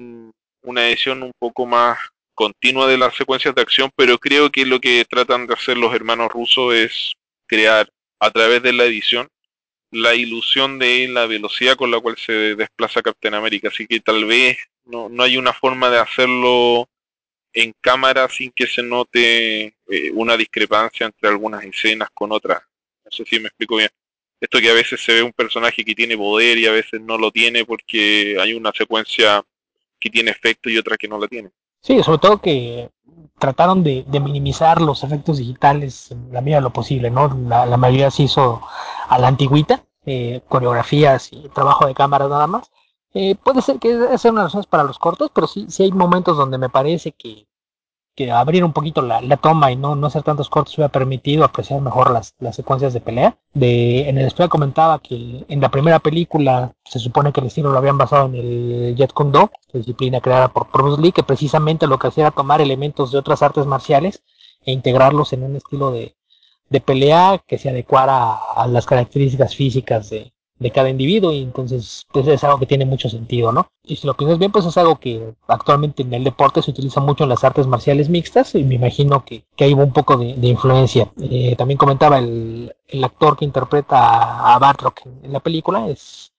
una edición un poco más continua de las secuencias de acción, pero creo que lo que tratan de hacer los hermanos rusos es crear a través de la edición la ilusión de la velocidad con la cual se desplaza Captain America. Así que tal vez no hay una forma de hacerlo en cámara sin que se note una discrepancia entre algunas escenas con otras. No sé si me explico bien. Esto que a veces se ve un personaje que tiene poder y a veces no lo tiene porque hay una secuencia que tiene efecto y otra que no la tiene. Sí, sobre todo que trataron de minimizar los efectos digitales en la medida de lo posible, ¿no? La mayoría se hizo a la antigüita, coreografías y trabajo de cámara nada más. Puede ser que esa sea una de las razones para los cortos, pero sí, sí hay momentos donde me parece que abrir un poquito la toma y no hacer tantos cortes hubiera permitido apreciar mejor las secuencias de pelea. En el estudio comentaba que en la primera película se supone que el estilo lo habían basado en el Jeet Kune Do, disciplina creada por Bruce Lee, que precisamente lo que hacía era tomar elementos de otras artes marciales e integrarlos en un estilo de pelea que se adecuara a las características físicas de cada individuo y entonces pues es algo que tiene mucho sentido, ¿no? Y si lo piensas bien, pues es algo que actualmente en el deporte se utiliza mucho en las artes marciales mixtas y me imagino que ahí hubo un poco de influencia. También comentaba el actor que interpreta a Batroc en la película,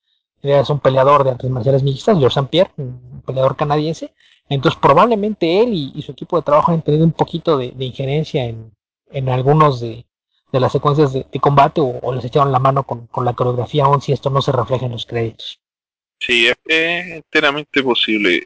es un peleador de artes marciales mixtas, George St. Pierre, un peleador canadiense. Entonces probablemente él y su equipo de trabajo han tenido un poquito de injerencia en algunos de las secuencias de combate o les echaron la mano con la coreografía, aun si esto no se refleja en los créditos. Sí, es enteramente posible.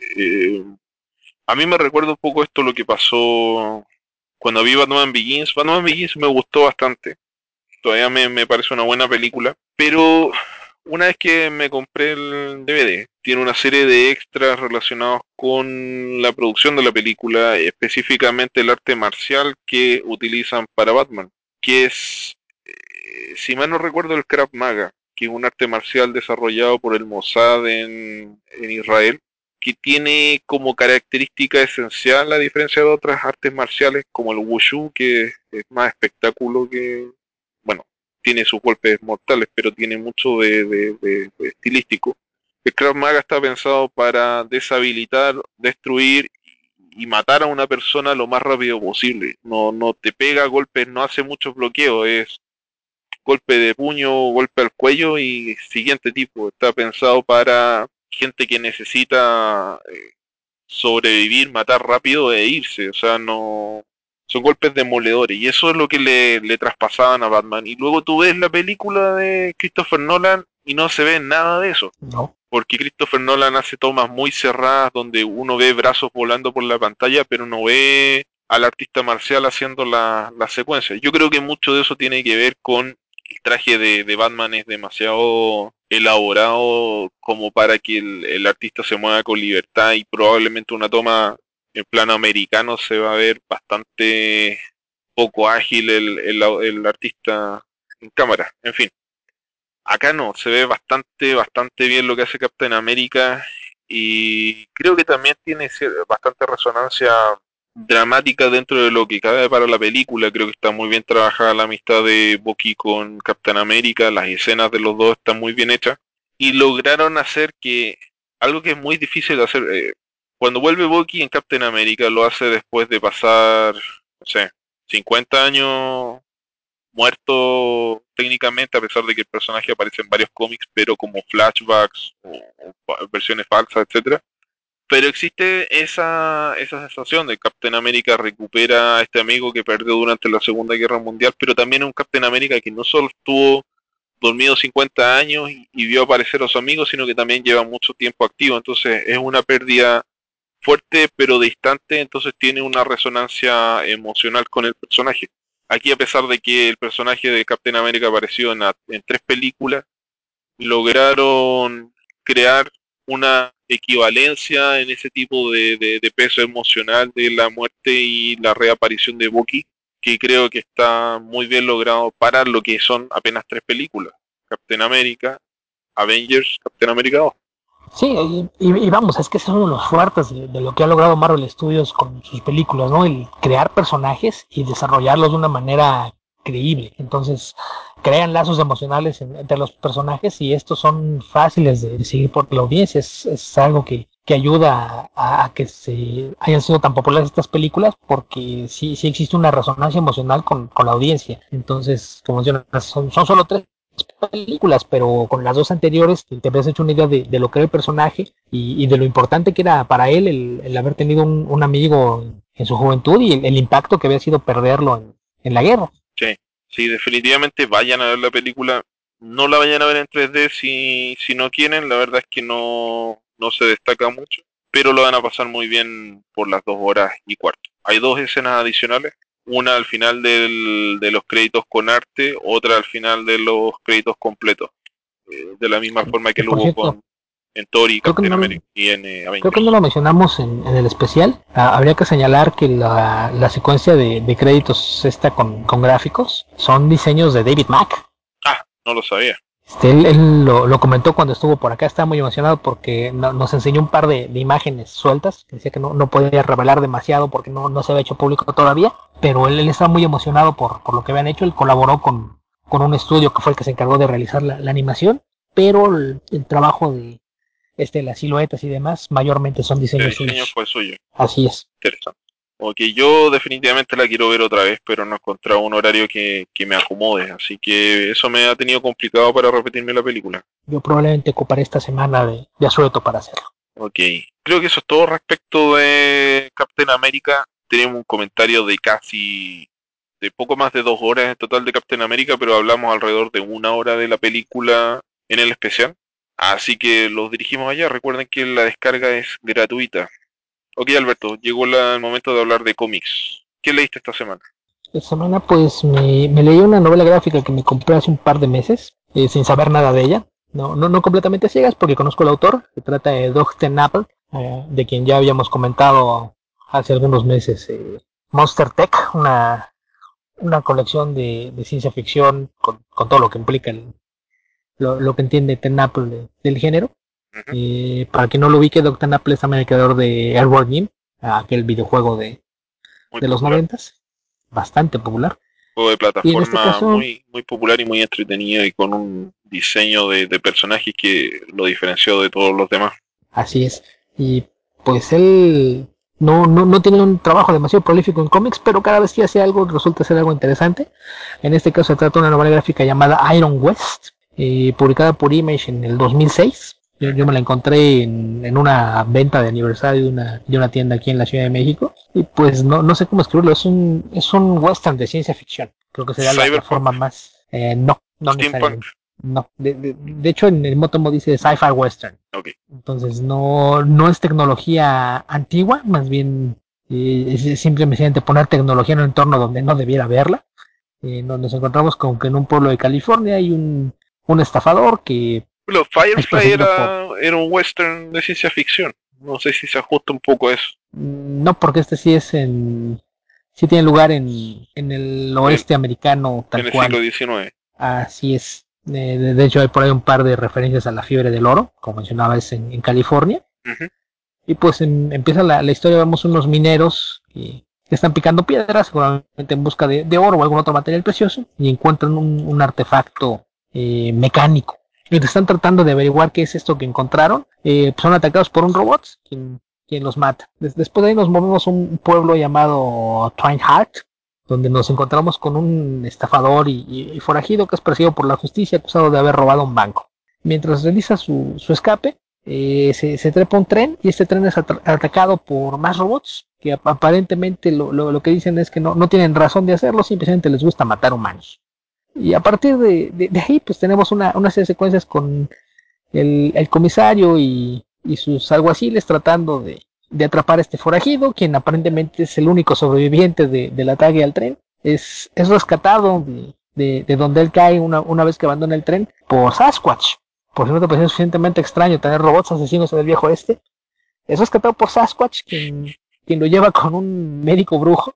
A mí me recuerda un poco esto lo que pasó cuando vi Batman Begins. Batman Begins me gustó bastante. Todavía me parece una buena película. Pero una vez que me compré el DVD, tiene una serie de extras relacionados con la producción de la película, específicamente el arte marcial que utilizan para Batman, que es, si mal no recuerdo, el Krav Maga, que es un arte marcial desarrollado por el Mossad en Israel, que tiene como característica esencial, a diferencia de otras artes marciales como el Wushu, que es más espectáculo que, bueno, tiene sus golpes mortales, pero tiene mucho de estilístico. El Krav Maga está pensado para deshabilitar, destruir y matar a una persona lo más rápido posible. No te pega golpes, no hace muchos bloqueos, es golpe de puño, golpe al cuello y siguiente tipo. Está pensado para gente que necesita sobrevivir, matar rápido e irse. O sea, no. Son golpes demoledores. Y eso es lo que le traspasaban a Batman. Y luego tú ves la película de Christopher Nolan y no se ve nada de eso. No. Porque Christopher Nolan hace tomas muy cerradas donde uno ve brazos volando por la pantalla, pero no ve al artista marcial haciendo la secuencia. Yo creo que mucho de eso tiene que ver con el traje de Batman es demasiado elaborado como para que el artista se mueva con libertad y probablemente una toma en plano americano se va a ver bastante poco ágil el artista en cámara. En fin, acá no, se ve bastante bien lo que hace Captain America y creo que también tiene bastante resonancia dramática dentro de lo que cabe para la película. Creo que está muy bien trabajada la amistad de Bucky con Captain America, las escenas de los dos están muy bien hechas y lograron hacer que algo que es muy difícil de hacer, cuando vuelve Bucky en Captain America lo hace después de pasar, no sé, 50 años muerto técnicamente, a pesar de que el personaje aparece en varios cómics, pero como flashbacks o versiones falsas, etcétera. Pero existe esa sensación de Captain América recupera a este amigo que perdió durante la Segunda Guerra Mundial, pero también es un Captain América que no solo estuvo dormido 50 años y vio aparecer a su amigo, sino que también lleva mucho tiempo activo. Entonces es una pérdida fuerte pero distante, entonces tiene una resonancia emocional con el personaje. Aquí, a pesar de que el personaje de Captain America apareció en tres películas, lograron crear una equivalencia en ese tipo de peso emocional de la muerte y la reaparición de Bucky, que creo que está muy bien logrado para lo que son apenas tres películas. Captain America, Avengers, Captain America 2. Sí, y vamos, es que ese es uno de los fuertes de lo que ha logrado Marvel Studios con sus películas, ¿no? El crear personajes y desarrollarlos de una manera creíble. Entonces, crean lazos emocionales entre los personajes y estos son fáciles de seguir por la audiencia. Es algo que ayuda a que se hayan sido tan populares estas películas porque sí existe una resonancia emocional con la audiencia. Entonces, como mencionas, son solo tres películas, pero con las dos anteriores te habías hecho una idea de lo que era el personaje y de lo importante que era para él el haber tenido un amigo en su juventud y el impacto que había sido perderlo en la guerra. Sí, sí, definitivamente vayan a ver la película. No la vayan a ver en 3D si no quieren, la verdad es que no se destaca mucho, pero lo van a pasar muy bien por las 2 horas y cuarto. Hay dos escenas adicionales, una al final de los créditos con arte, otra al final de los créditos completos, de la misma forma que Que lo por hubo cierto, en Thor y creo que Captain no, America y en creo que no Avengers. lo mencionamos en el especial. Habría que señalar que la secuencia de créditos esta con gráficos son diseños de David Mack. Ah, no lo sabía. Él lo comentó cuando estuvo por acá, estaba muy emocionado porque nos enseñó un par de imágenes sueltas, que decía que no podía revelar demasiado porque no se había hecho público todavía, pero él estaba muy emocionado por lo que habían hecho, él colaboró con un estudio que fue el que se encargó de realizar la animación, pero el trabajo de las siluetas y demás mayormente son El diseños diseño suyos. fue suyo. Así es. Interesante. Ok, yo definitivamente la quiero ver otra vez, pero no he encontrado un horario que me acomode, así que eso me ha tenido complicado para repetirme la película. Yo probablemente ocuparé esta semana de asueto para hacerlo. Ok, creo que eso es todo respecto de Captain America. Tenemos un comentario de poco más de 2 horas en total de Captain America, pero hablamos alrededor de 1 hora de la película en el especial. Así que los dirigimos allá. Recuerden que la descarga es gratuita. Ok, Alberto, llegó el momento de hablar de cómics. ¿Qué leíste esta semana? Esta semana pues me leí una novela gráfica que me compré hace un par de meses, sin saber nada de ella. No completamente ciegas porque conozco al autor. Se trata de Doug Apple, de quien ya habíamos comentado hace algunos meses. Monster Tech, una colección de ciencia ficción con todo lo que implica lo que entiende Apple del género. Ujú. Para quien no lo ubique, Doug Apple es también el creador de Airborne Jim, aquel videojuego Muy de los popular. noventas, bastante popular. Juego de Y en este plataforma caso, muy popular y muy entretenido y con un diseño de personajes que lo diferenció de todos los demás. así es. Y pues él no tiene un trabajo demasiado prolífico en cómics, pero cada vez que hace algo resulta ser algo interesante. En este caso se trata de una novela gráfica llamada Iron West, publicada por Image en el 2006. Yo me la encontré en una venta de aniversario de una tienda aquí en la Ciudad de México. Y pues no sé cómo escribirlo, es un western de ciencia ficción. Creo que sería la Cyberpunk, forma más... no Steampunk, necesariamente. No, de hecho en el Motomo dice sci-fi western. ok. Entonces no es tecnología antigua, más bien es simplemente poner tecnología en un entorno donde no debiera haberla. Nos encontramos con que en un pueblo de California hay un estafador que Bueno, es Firefly perseguido por... era un western de ciencia ficción. No sé si se ajusta un poco a eso. No, porque este sí tiene lugar en el En, oeste americano en tal el siglo cual. XIX. Así es. De hecho, hay por ahí un par de referencias a la fiebre del oro, como mencionaba, es en California. Ujú. Y pues empieza la historia, vemos unos mineros que están picando piedras, seguramente en busca de oro o algún otro material precioso, y encuentran un artefacto mecánico. Mientras están tratando de averiguar qué es esto que encontraron, pues son atacados por un robot, quien los mata. Después de ahí nos movemos a un pueblo llamado Twineheart, donde nos encontramos con un estafador y forajido que es perseguido por la justicia acusado de haber robado un banco. Mientras realiza su escape, se trepa un tren y este tren es atacado por más robots que aparentemente lo que dicen es que no tienen razón de hacerlo, simplemente les gusta matar humanos. Y a partir de ahí pues tenemos una serie de secuencias con el comisario y sus alguaciles tratando de atrapar a este forajido, quien aparentemente es el único sobreviviente del ataque al tren. Es rescatado de donde él cae una vez que abandona el tren por Sasquatch. Por si no te pareció suficientemente extraño tener robots asesinos en el viejo este. Es rescatado por Sasquatch, quien lo lleva con un médico brujo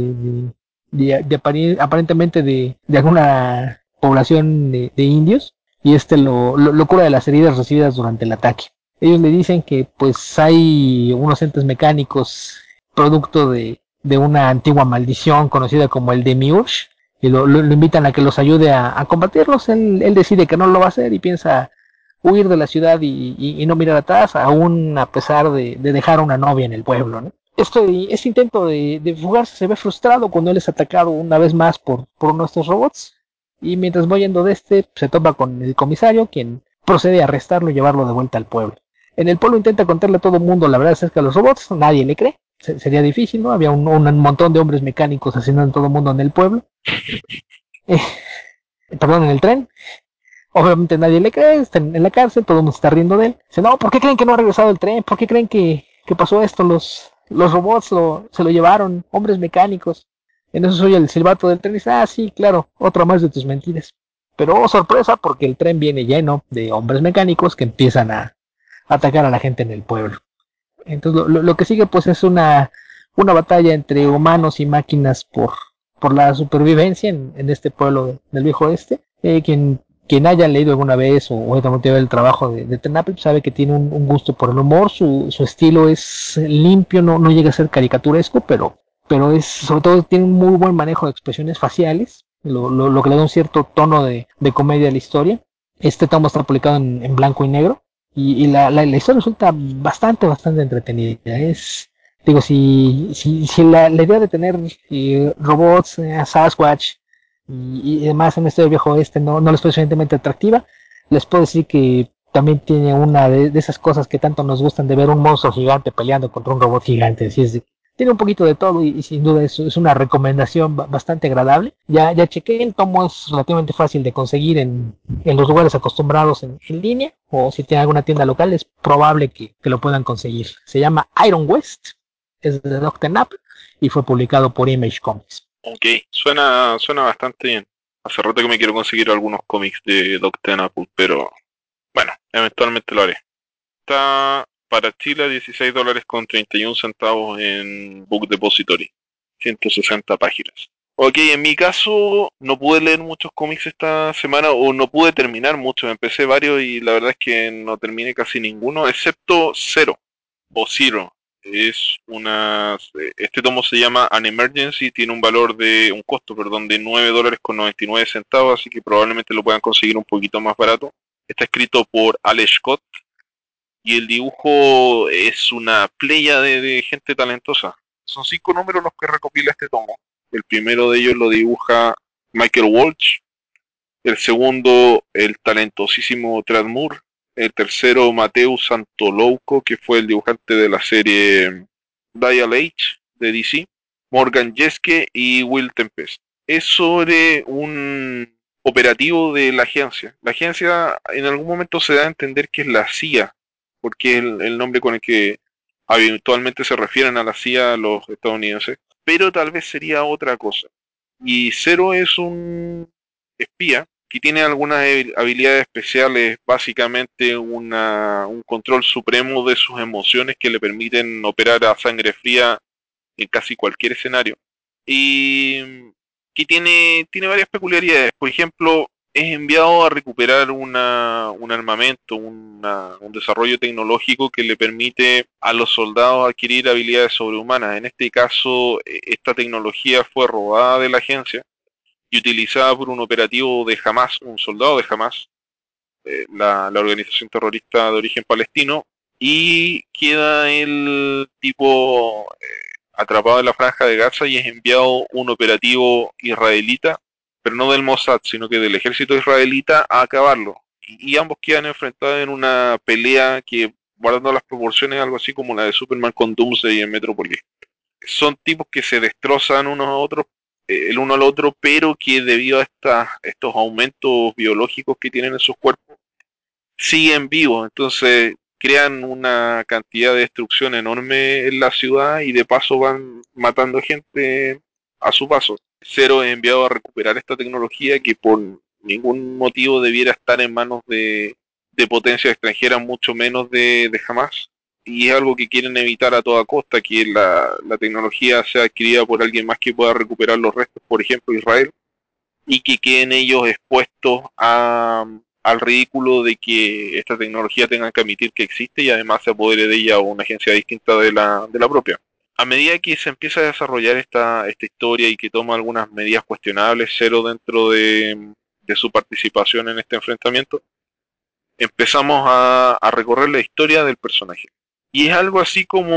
aparentemente de alguna población de indios y este lo cura de las heridas recibidas durante el ataque. Ellos le dicen que pues hay unos entes mecánicos producto de una antigua maldición conocida como el Demiurge y lo invitan a que los ayude a combatirlos. Él decide que no lo va a hacer y piensa huir de la ciudad y no mirar atrás, aún a pesar de dejar a una novia en el pueblo, ¿no? Este intento de fugarse se ve frustrado cuando él es atacado una vez más por uno de estos robots. Y mientras va yendo de se topa con el comisario, quien procede a arrestarlo y llevarlo de vuelta al pueblo. En el pueblo intenta contarle a todo el mundo la verdad acerca de los robots, nadie le cree. Sería difícil, ¿no? Había un montón de hombres mecánicos haciendo a todo el mundo en el pueblo. Eh, perdón, en el tren. Obviamente nadie le cree, está en la cárcel, todo el mundo está riendo de él. Dice, no, ¿por qué creen que no ha regresado el tren? ¿Por qué creen que pasó esto? Los robots se lo llevaron, hombres mecánicos. En eso soy el silbato del tren y dice, ah, sí, claro, otra más de tus mentiras. Pero oh, sorpresa, porque el tren viene lleno de hombres mecánicos que empiezan a atacar a la gente en el pueblo. Entonces lo que sigue pues es una batalla entre humanos y máquinas por la supervivencia en este pueblo del viejo oeste. Quien haya leído alguna vez o haya tomado el trabajo de Tenapel sabe que tiene un gusto por el humor, su estilo es limpio, no llega a ser caricaturesco, pero es sobre todo tiene un muy buen manejo de expresiones faciales, lo que le da un cierto tono de comedia a la historia. Este tomo está publicado en blanco y negro y la historia resulta bastante entretenida. Digo, si la idea de tener robots, Sasquatch y demás en este viejo oeste no les fue suficientemente atractiva, les puedo decir que también tiene una de esas cosas que tanto nos gustan de ver un monstruo gigante peleando contra un robot gigante. Así es, tiene un poquito de todo y sin duda es una recomendación bastante agradable. Ya chequé, el tomo es relativamente fácil de conseguir en los lugares acostumbrados en línea o si tiene alguna tienda local es probable que lo puedan conseguir. Se llama Iron West, es de Dr. Knapp y fue publicado por Image Comics. Ok, suena bastante bien. Hace rato que me quiero conseguir algunos cómics de Doctor Apple, pero bueno, eventualmente lo haré. Está para Chile a $16 con 31 centavos en Book Depository. 160 páginas. Ok, en mi caso no pude leer muchos cómics esta semana o no pude terminar muchos. Empecé varios y la verdad es que no terminé casi ninguno, excepto Zero o Zero. Este tomo se llama An Emergency, tiene un costo, perdón, de $9 con 99 centavos, así que probablemente lo puedan conseguir un poquito más barato. Está escrito por Alex Scott y el dibujo es una playa de gente talentosa. Son 5 números los que recopila este tomo. El primero de ellos lo dibuja Michael Walsh, el segundo el talentosísimo Trad Moore, el tercero Mateus Santolouco, que fue el dibujante de la serie Dial H de DC, Morgan Jeske y Will Tempest. Es sobre un operativo de la agencia. La agencia en algún momento se da a entender que es la CIA, porque es el nombre con el que habitualmente se refieren a la CIA los estadounidenses, pero tal vez sería otra cosa. Y Zero es un espía que tiene algunas habilidades especiales, básicamente un control supremo de sus emociones que le permiten operar a sangre fría en casi cualquier escenario. Y que tiene varias peculiaridades. Por ejemplo, es enviado a recuperar un armamento, un desarrollo tecnológico que le permite a los soldados adquirir habilidades sobrehumanas. En este caso, esta tecnología fue robada de la agencia y utilizada por un operativo de Hamas, un soldado de Hamas, la organización terrorista de origen palestino, y queda el tipo atrapado en la franja de Gaza y es enviado un operativo israelita, pero no del Mossad, sino que del ejército israelita a acabarlo. Y ambos quedan enfrentados en una pelea que, guardando las proporciones, algo así como la de Superman con Doomsday en Metropolis. Son tipos que se destrozan unos a otros, el uno al otro, pero que debido a estos aumentos biológicos que tienen en sus cuerpos, siguen vivos. Entonces crean una cantidad de destrucción enorme en la ciudad y de paso van matando gente a su paso. Zero es enviado a recuperar esta tecnología que por ningún motivo debiera estar en manos de potencias extranjeras, mucho menos de Hamas. Y es algo que quieren evitar a toda costa, que la tecnología sea adquirida por alguien más que pueda recuperar los restos, por ejemplo Israel, y que queden ellos expuestos al ridículo de que esta tecnología tenga que admitir que existe y además se apodere de ella una agencia distinta de la propia. A medida que se empieza a desarrollar esta historia y que toma algunas medidas cuestionables, Cero dentro de su participación en este enfrentamiento, empezamos a recorrer la historia del personaje. Y es algo así como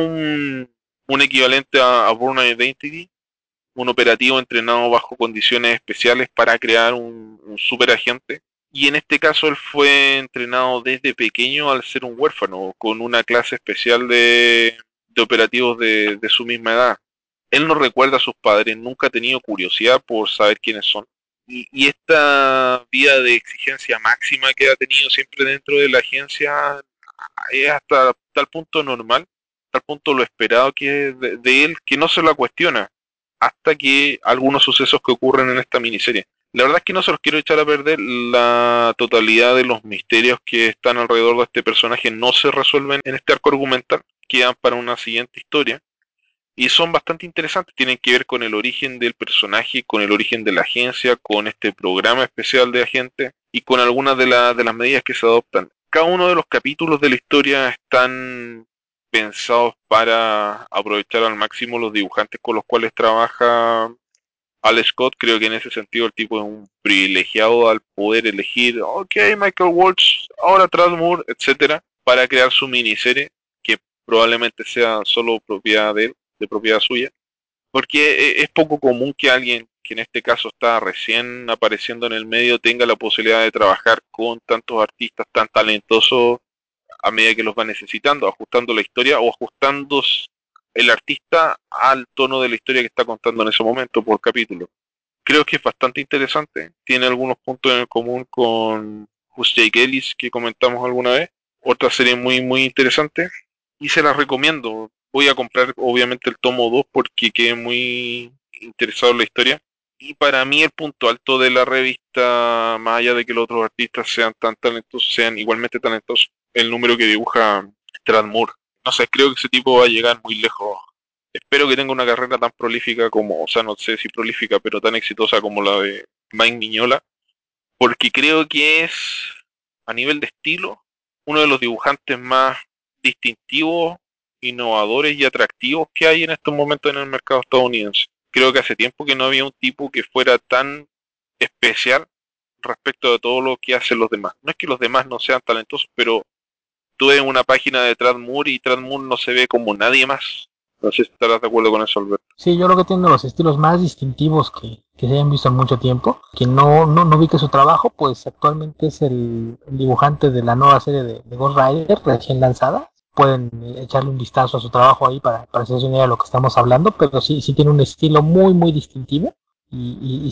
un equivalente a Bourne Identity, un operativo entrenado bajo condiciones especiales para crear un super agente. Y en este caso él fue entrenado desde pequeño al ser un huérfano, con una clase especial de operativos de su misma edad. Él no recuerda a sus padres, nunca ha tenido curiosidad por saber quiénes son. Y esta vida de exigencia máxima que ha tenido siempre dentro de la agencia es hasta tal punto normal, tal punto lo esperado que es de él, que no se la cuestiona hasta que algunos sucesos que ocurren en esta miniserie. La verdad es que no se los quiero echar a perder, la totalidad de los misterios que están alrededor de este personaje no se resuelven en este arco argumental, quedan para una siguiente historia y son bastante interesantes, tienen que ver con el origen del personaje, con el origen de la agencia, con este programa especial de agente y con algunas de las medidas que se adoptan. Cada uno de los capítulos de la historia están pensados para aprovechar al máximo los dibujantes con los cuales trabaja Al Scott. Creo que en ese sentido el tipo es un privilegiado al poder elegir, ok, Michael Walsh, ahora Moore, etcétera, para crear su miniserie que probablemente sea solo propiedad de él, de propiedad suya, porque es poco común que alguien que en este caso está recién apareciendo en el medio tenga la posibilidad de trabajar con tantos artistas tan talentosos a medida que los va necesitando, ajustando la historia o ajustando el artista al tono de la historia que está contando en ese momento por capítulo. Creo que es bastante interesante, tiene algunos puntos en común con Who's Jake Ellis que comentamos alguna vez, otra serie muy muy interesante y se las recomiendo. Voy a comprar obviamente el tomo 2 porque quedé muy interesado en la historia. Y para mí el punto alto de la revista, más allá de que los otros artistas sean tan talentosos, sean igualmente talentosos, el número que dibuja Moore. No sé, creo que ese tipo va a llegar muy lejos. Espero que tenga una carrera tan prolífica como, o sea, no sé si prolífica, pero tan exitosa como la de Mike Mignola, porque creo que es, a nivel de estilo, uno de los dibujantes más distintivos, innovadores y atractivos que hay en estos momentos en el mercado estadounidense. Creo que hace tiempo que no había un tipo que fuera tan especial respecto de todo lo que hacen los demás. No es que los demás no sean talentosos, pero tú ves una página de Trad Moore y Trad Moore no se ve como nadie más. No sé si estarás de acuerdo con eso, Alberto. Sí, yo creo que tiene los estilos más distintivos que se hayan visto en mucho tiempo. Quien no vi que su trabajo, pues actualmente es el dibujante de la nueva serie de Ghost Rider recién lanzada. Pueden echarle un vistazo a su trabajo ahí para hacerse una idea de lo que estamos hablando, pero sí tiene un estilo muy, muy distintivo y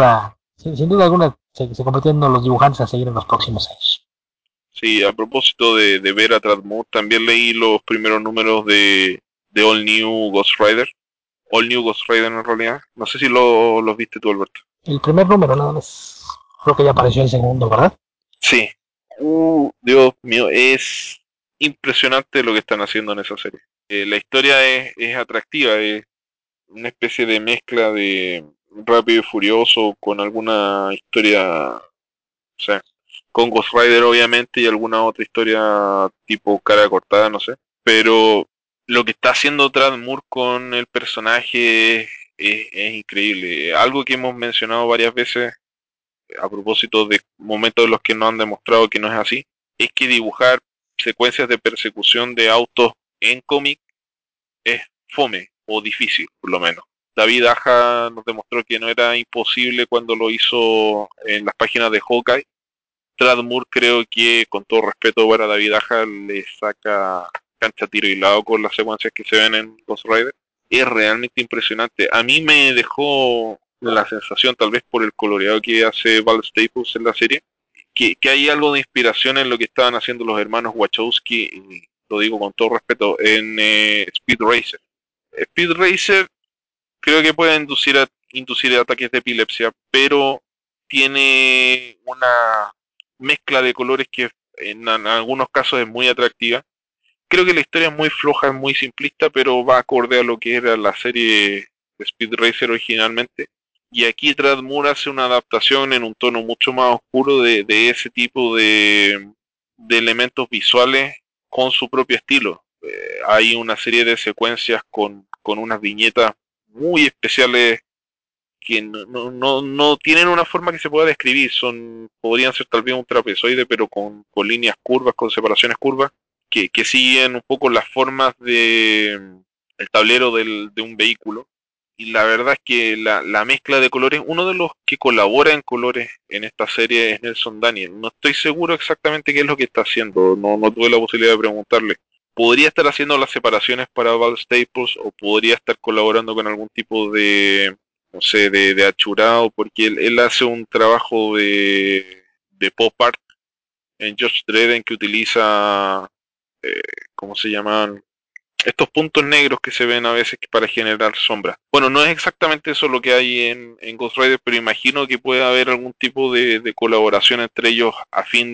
sin duda alguna se convirtió en uno de los dibujantes a seguir en los próximos años. Sí, a propósito de ver a Trad Moore, también leí los primeros números de All New Ghost Rider. All New Ghost Rider en realidad. No sé si los viste tú, Alberto. El primer número nada más. Creo que ya apareció el segundo, ¿verdad? Sí. Dios mío, es impresionante lo que están haciendo en esa serie. La historia es atractiva, es una especie de mezcla de Rápido y Furioso con alguna historia, o sea, con Ghost Rider obviamente y alguna otra historia tipo cara cortada, no sé. Pero lo que está haciendo Brad Moore con el personaje es increíble. Algo que hemos mencionado varias veces a propósito de momentos en los que nos han demostrado que no es así, es que dibujar secuencias de persecución de autos en cómic es fome o difícil, por lo menos. David Aja nos demostró que no era imposible cuando lo hizo en las páginas de Hawkeye. Brad Moore creo que, con todo respeto para David Aja, le saca cancha tiro y lado con las secuencias que se ven en Ghost Rider. Es realmente impresionante. A mí me dejó la sensación, tal vez por el coloreado que hace Val Staples en la serie, que hay algo de inspiración en lo que estaban haciendo los hermanos Wachowski, y lo digo con todo respeto, en Speed Racer. Speed Racer creo que puede inducir ataques de epilepsia, pero tiene una mezcla de colores que en algunos casos es muy atractiva. Creo que la historia es muy floja, es muy simplista, pero va acorde a lo que era la serie de Speed Racer originalmente. Y aquí Brad Moore hace una adaptación en un tono mucho más oscuro de ese tipo de elementos visuales con su propio estilo. Hay una serie de secuencias con unas viñetas muy especiales que no tienen una forma que se pueda describir. Podrían ser tal vez un trapezoide, pero con líneas curvas, con separaciones curvas, que siguen un poco las formas de el tablero de un vehículo. Y la verdad es que la mezcla de colores, uno de los que colabora en colores en esta serie es Nelson Daniel. No estoy seguro exactamente qué es lo que está haciendo, no tuve la posibilidad de preguntarle. Podría estar haciendo las separaciones para Val Staples o podría estar colaborando con algún tipo de, no sé, de achurado, porque él hace un trabajo de pop art en Josh Dredd en que utiliza, eh, ¿cómo se llaman? Estos puntos negros que se ven a veces para generar sombras. Bueno, no es exactamente eso lo que hay en Ghost Rider, pero imagino que puede haber algún tipo de colaboración entre ellos a fin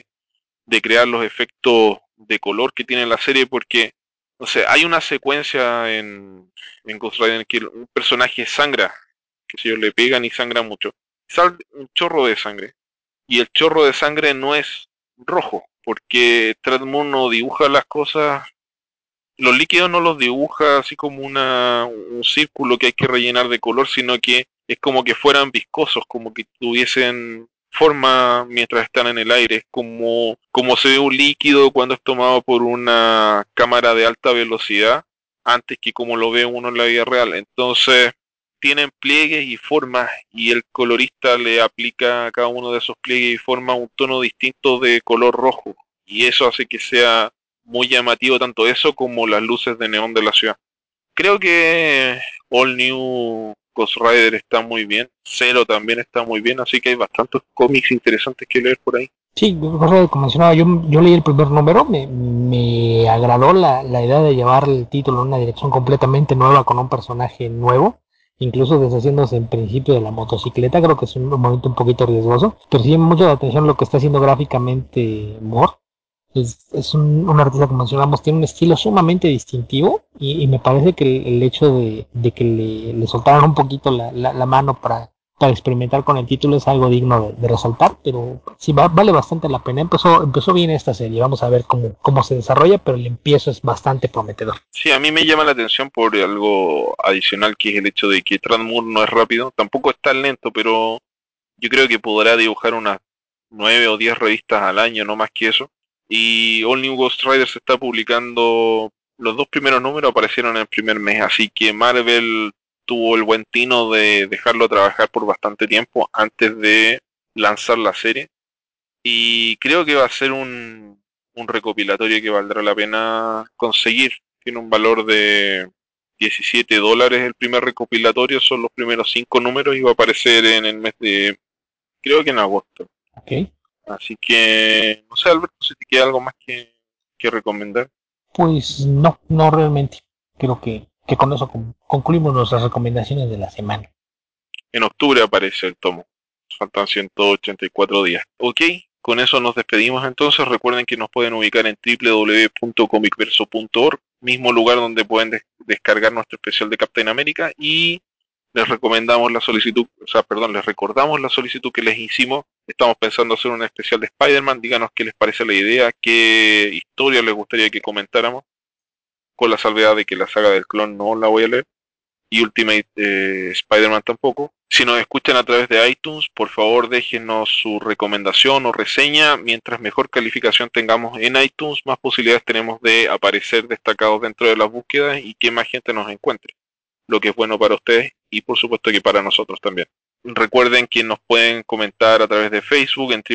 de crear los efectos de color que tiene la serie, porque, no sé, hay una secuencia en Ghost Rider en que un personaje sangra, que si ellos le pegan y sangra mucho, sale un chorro de sangre, y el chorro de sangre no es rojo, porque Treadmoor no dibuja las cosas, los líquidos no los dibuja así como un círculo que hay que rellenar de color, sino que es como que fueran viscosos, como que tuviesen forma mientras están en el aire, como se ve un líquido cuando es tomado por una cámara de alta velocidad, antes que como lo ve uno en la vida real. Entonces, tienen pliegues y formas, y el colorista le aplica a cada uno de esos pliegues y formas un tono distinto de color rojo, y eso hace que sea muy llamativo tanto eso como las luces de neón de la ciudad. Creo que All New Ghost Rider está muy bien, Zero también está muy bien, así que hay bastantes cómics interesantes que leer por ahí. Sí, como mencionaba, yo leí el primer número, me agradó la idea de llevar el título en una dirección completamente nueva con un personaje nuevo, incluso deshaciéndose en principio de la motocicleta. Creo que es un momento un poquito riesgoso, pero sí llama mucho la atención lo que está haciendo gráficamente Moore. Es un artista que mencionamos, tiene un estilo sumamente distintivo y me parece que el hecho de que le soltaran un poquito la mano para experimentar con el título es algo digno de resaltar, pero sí vale bastante la pena. Empezó bien esta serie, vamos a ver cómo se desarrolla, pero el empiezo es bastante prometedor. Sí, a mí me llama la atención por algo adicional, que es el hecho de que Moore no es rápido, tampoco es tan lento, pero yo creo que podrá dibujar unas 9 o 10 revistas al año, no más que eso. Y All New Ghost Rider se está publicando, los dos primeros números aparecieron en el primer mes, así que Marvel tuvo el buen tino de dejarlo trabajar por bastante tiempo antes de lanzar la serie. Y creo que va a ser un recopilatorio que valdrá la pena conseguir. Tiene un valor de $17 el primer recopilatorio, son los primeros 5 números y va a aparecer en el mes de, creo que en agosto. Ok, Así que, no sé, Alberto, si te queda algo más que recomendar. pues no realmente. Creo que con eso concluimos nuestras recomendaciones de la semana. En octubre aparece el tomo. Faltan 184 días. Ok, con eso nos despedimos entonces. Recuerden que nos pueden ubicar en www.comicverso.org, mismo lugar donde pueden descargar nuestro especial de Captain America, y les recomendamos la solicitud, o sea, perdón, les recordamos la solicitud que les hicimos. Estamos pensando hacer un especial de Spider-Man. Díganos qué les parece la idea, qué historia les gustaría que comentáramos, con la salvedad de que la saga del clon no la voy a leer, y Ultimate Spider-Man tampoco. Si nos escuchan a través de iTunes, por favor déjenos su recomendación o reseña. Mientras mejor calificación tengamos en iTunes, más posibilidades tenemos de aparecer destacados dentro de las búsquedas y que más gente nos encuentre, lo que es bueno para ustedes y por supuesto que para nosotros también. Recuerden que nos pueden comentar a través de Facebook en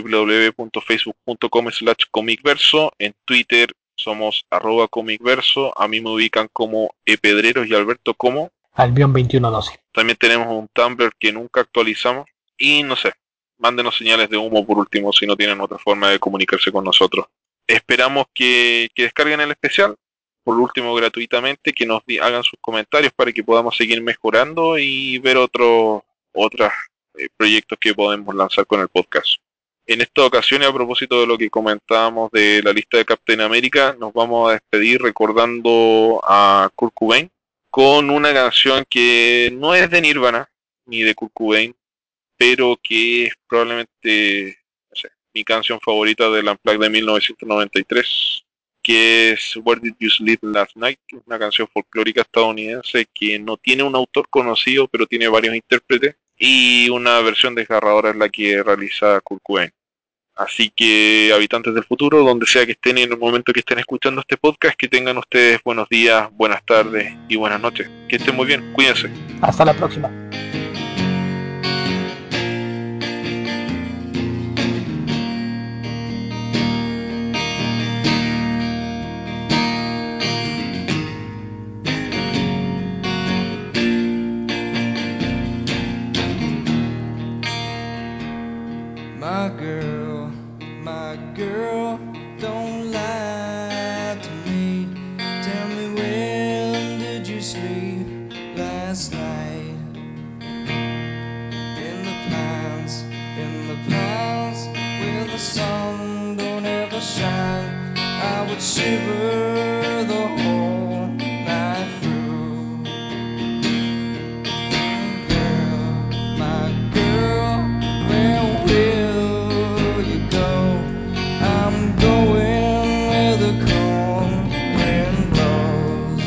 www.facebook.com/comicverso, en Twitter somos @comicverso, a mí me ubican como Epedreros y Alberto como Albion 2112. también tenemos un Tumblr que nunca actualizamos. Y no sé, mándenos señales de humo por último si no tienen otra forma de comunicarse con nosotros. Esperamos que descarguen el especial, por último gratuitamente, que nos hagan sus comentarios para que podamos seguir mejorando y ver otros proyectos que podemos lanzar con el podcast. En esta ocasión, y a propósito de lo que comentábamos de la lista de Captain America, nos vamos a despedir recordando a Kurt Cobain con una canción que no es de Nirvana ni de Kurt Cobain, pero que es probablemente, no sé, mi canción favorita del Unplugged de 1993, que es Where Did You Sleep Last Night, una canción folclórica estadounidense que no tiene un autor conocido, pero tiene varios intérpretes, y una versión desgarradora es la que realiza Kurt Cobain. Así que, habitantes del futuro, donde sea que estén en el momento que estén escuchando este podcast, que tengan ustedes buenos días, buenas tardes y buenas noches. Que estén muy bien, cuídense. Hasta la próxima. My girl, don't lie to me. Tell me, when did you sleep last night? In the pines, where the sun don't ever shine, I would shiver the whole night through. My girl, where will you go? I'm going where the cold wind blows.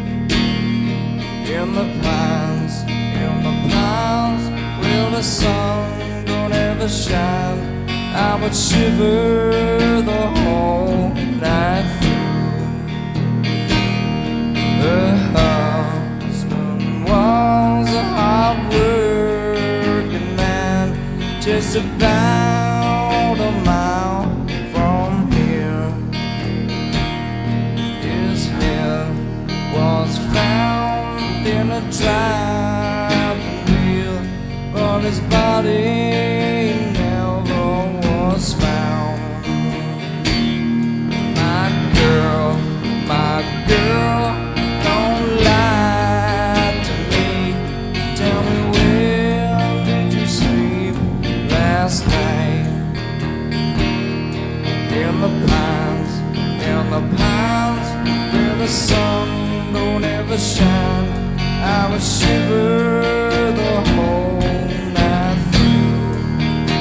In the pines, where the sun don't ever shine, I would shiver the whole night through. Her husband was a hard-working man, just about a mile from here. His head was found in a driving wheel, but his body never was found. My girl, don't lie to me. Tell me, where did you sleep last night? In the pines, where the sun don't ever shine, I would shiver the whole night through.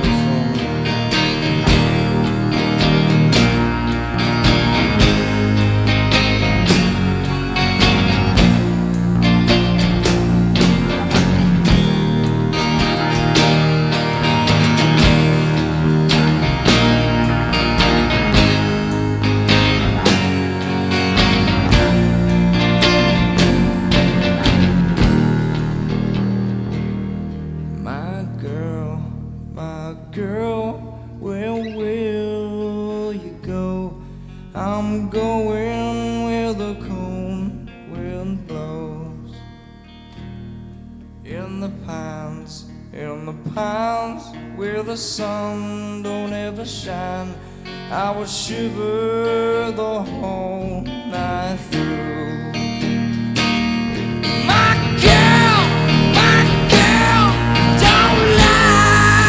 My girl, where will you go? I'm going where the cold wind blows. In the pines, where the sun don't ever shine, I would shiver the whole night through. My girl, don't lie.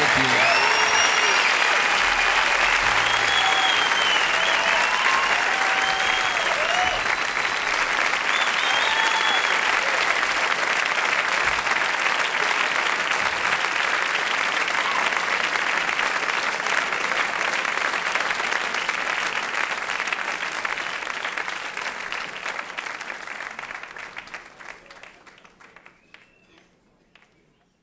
Thank you.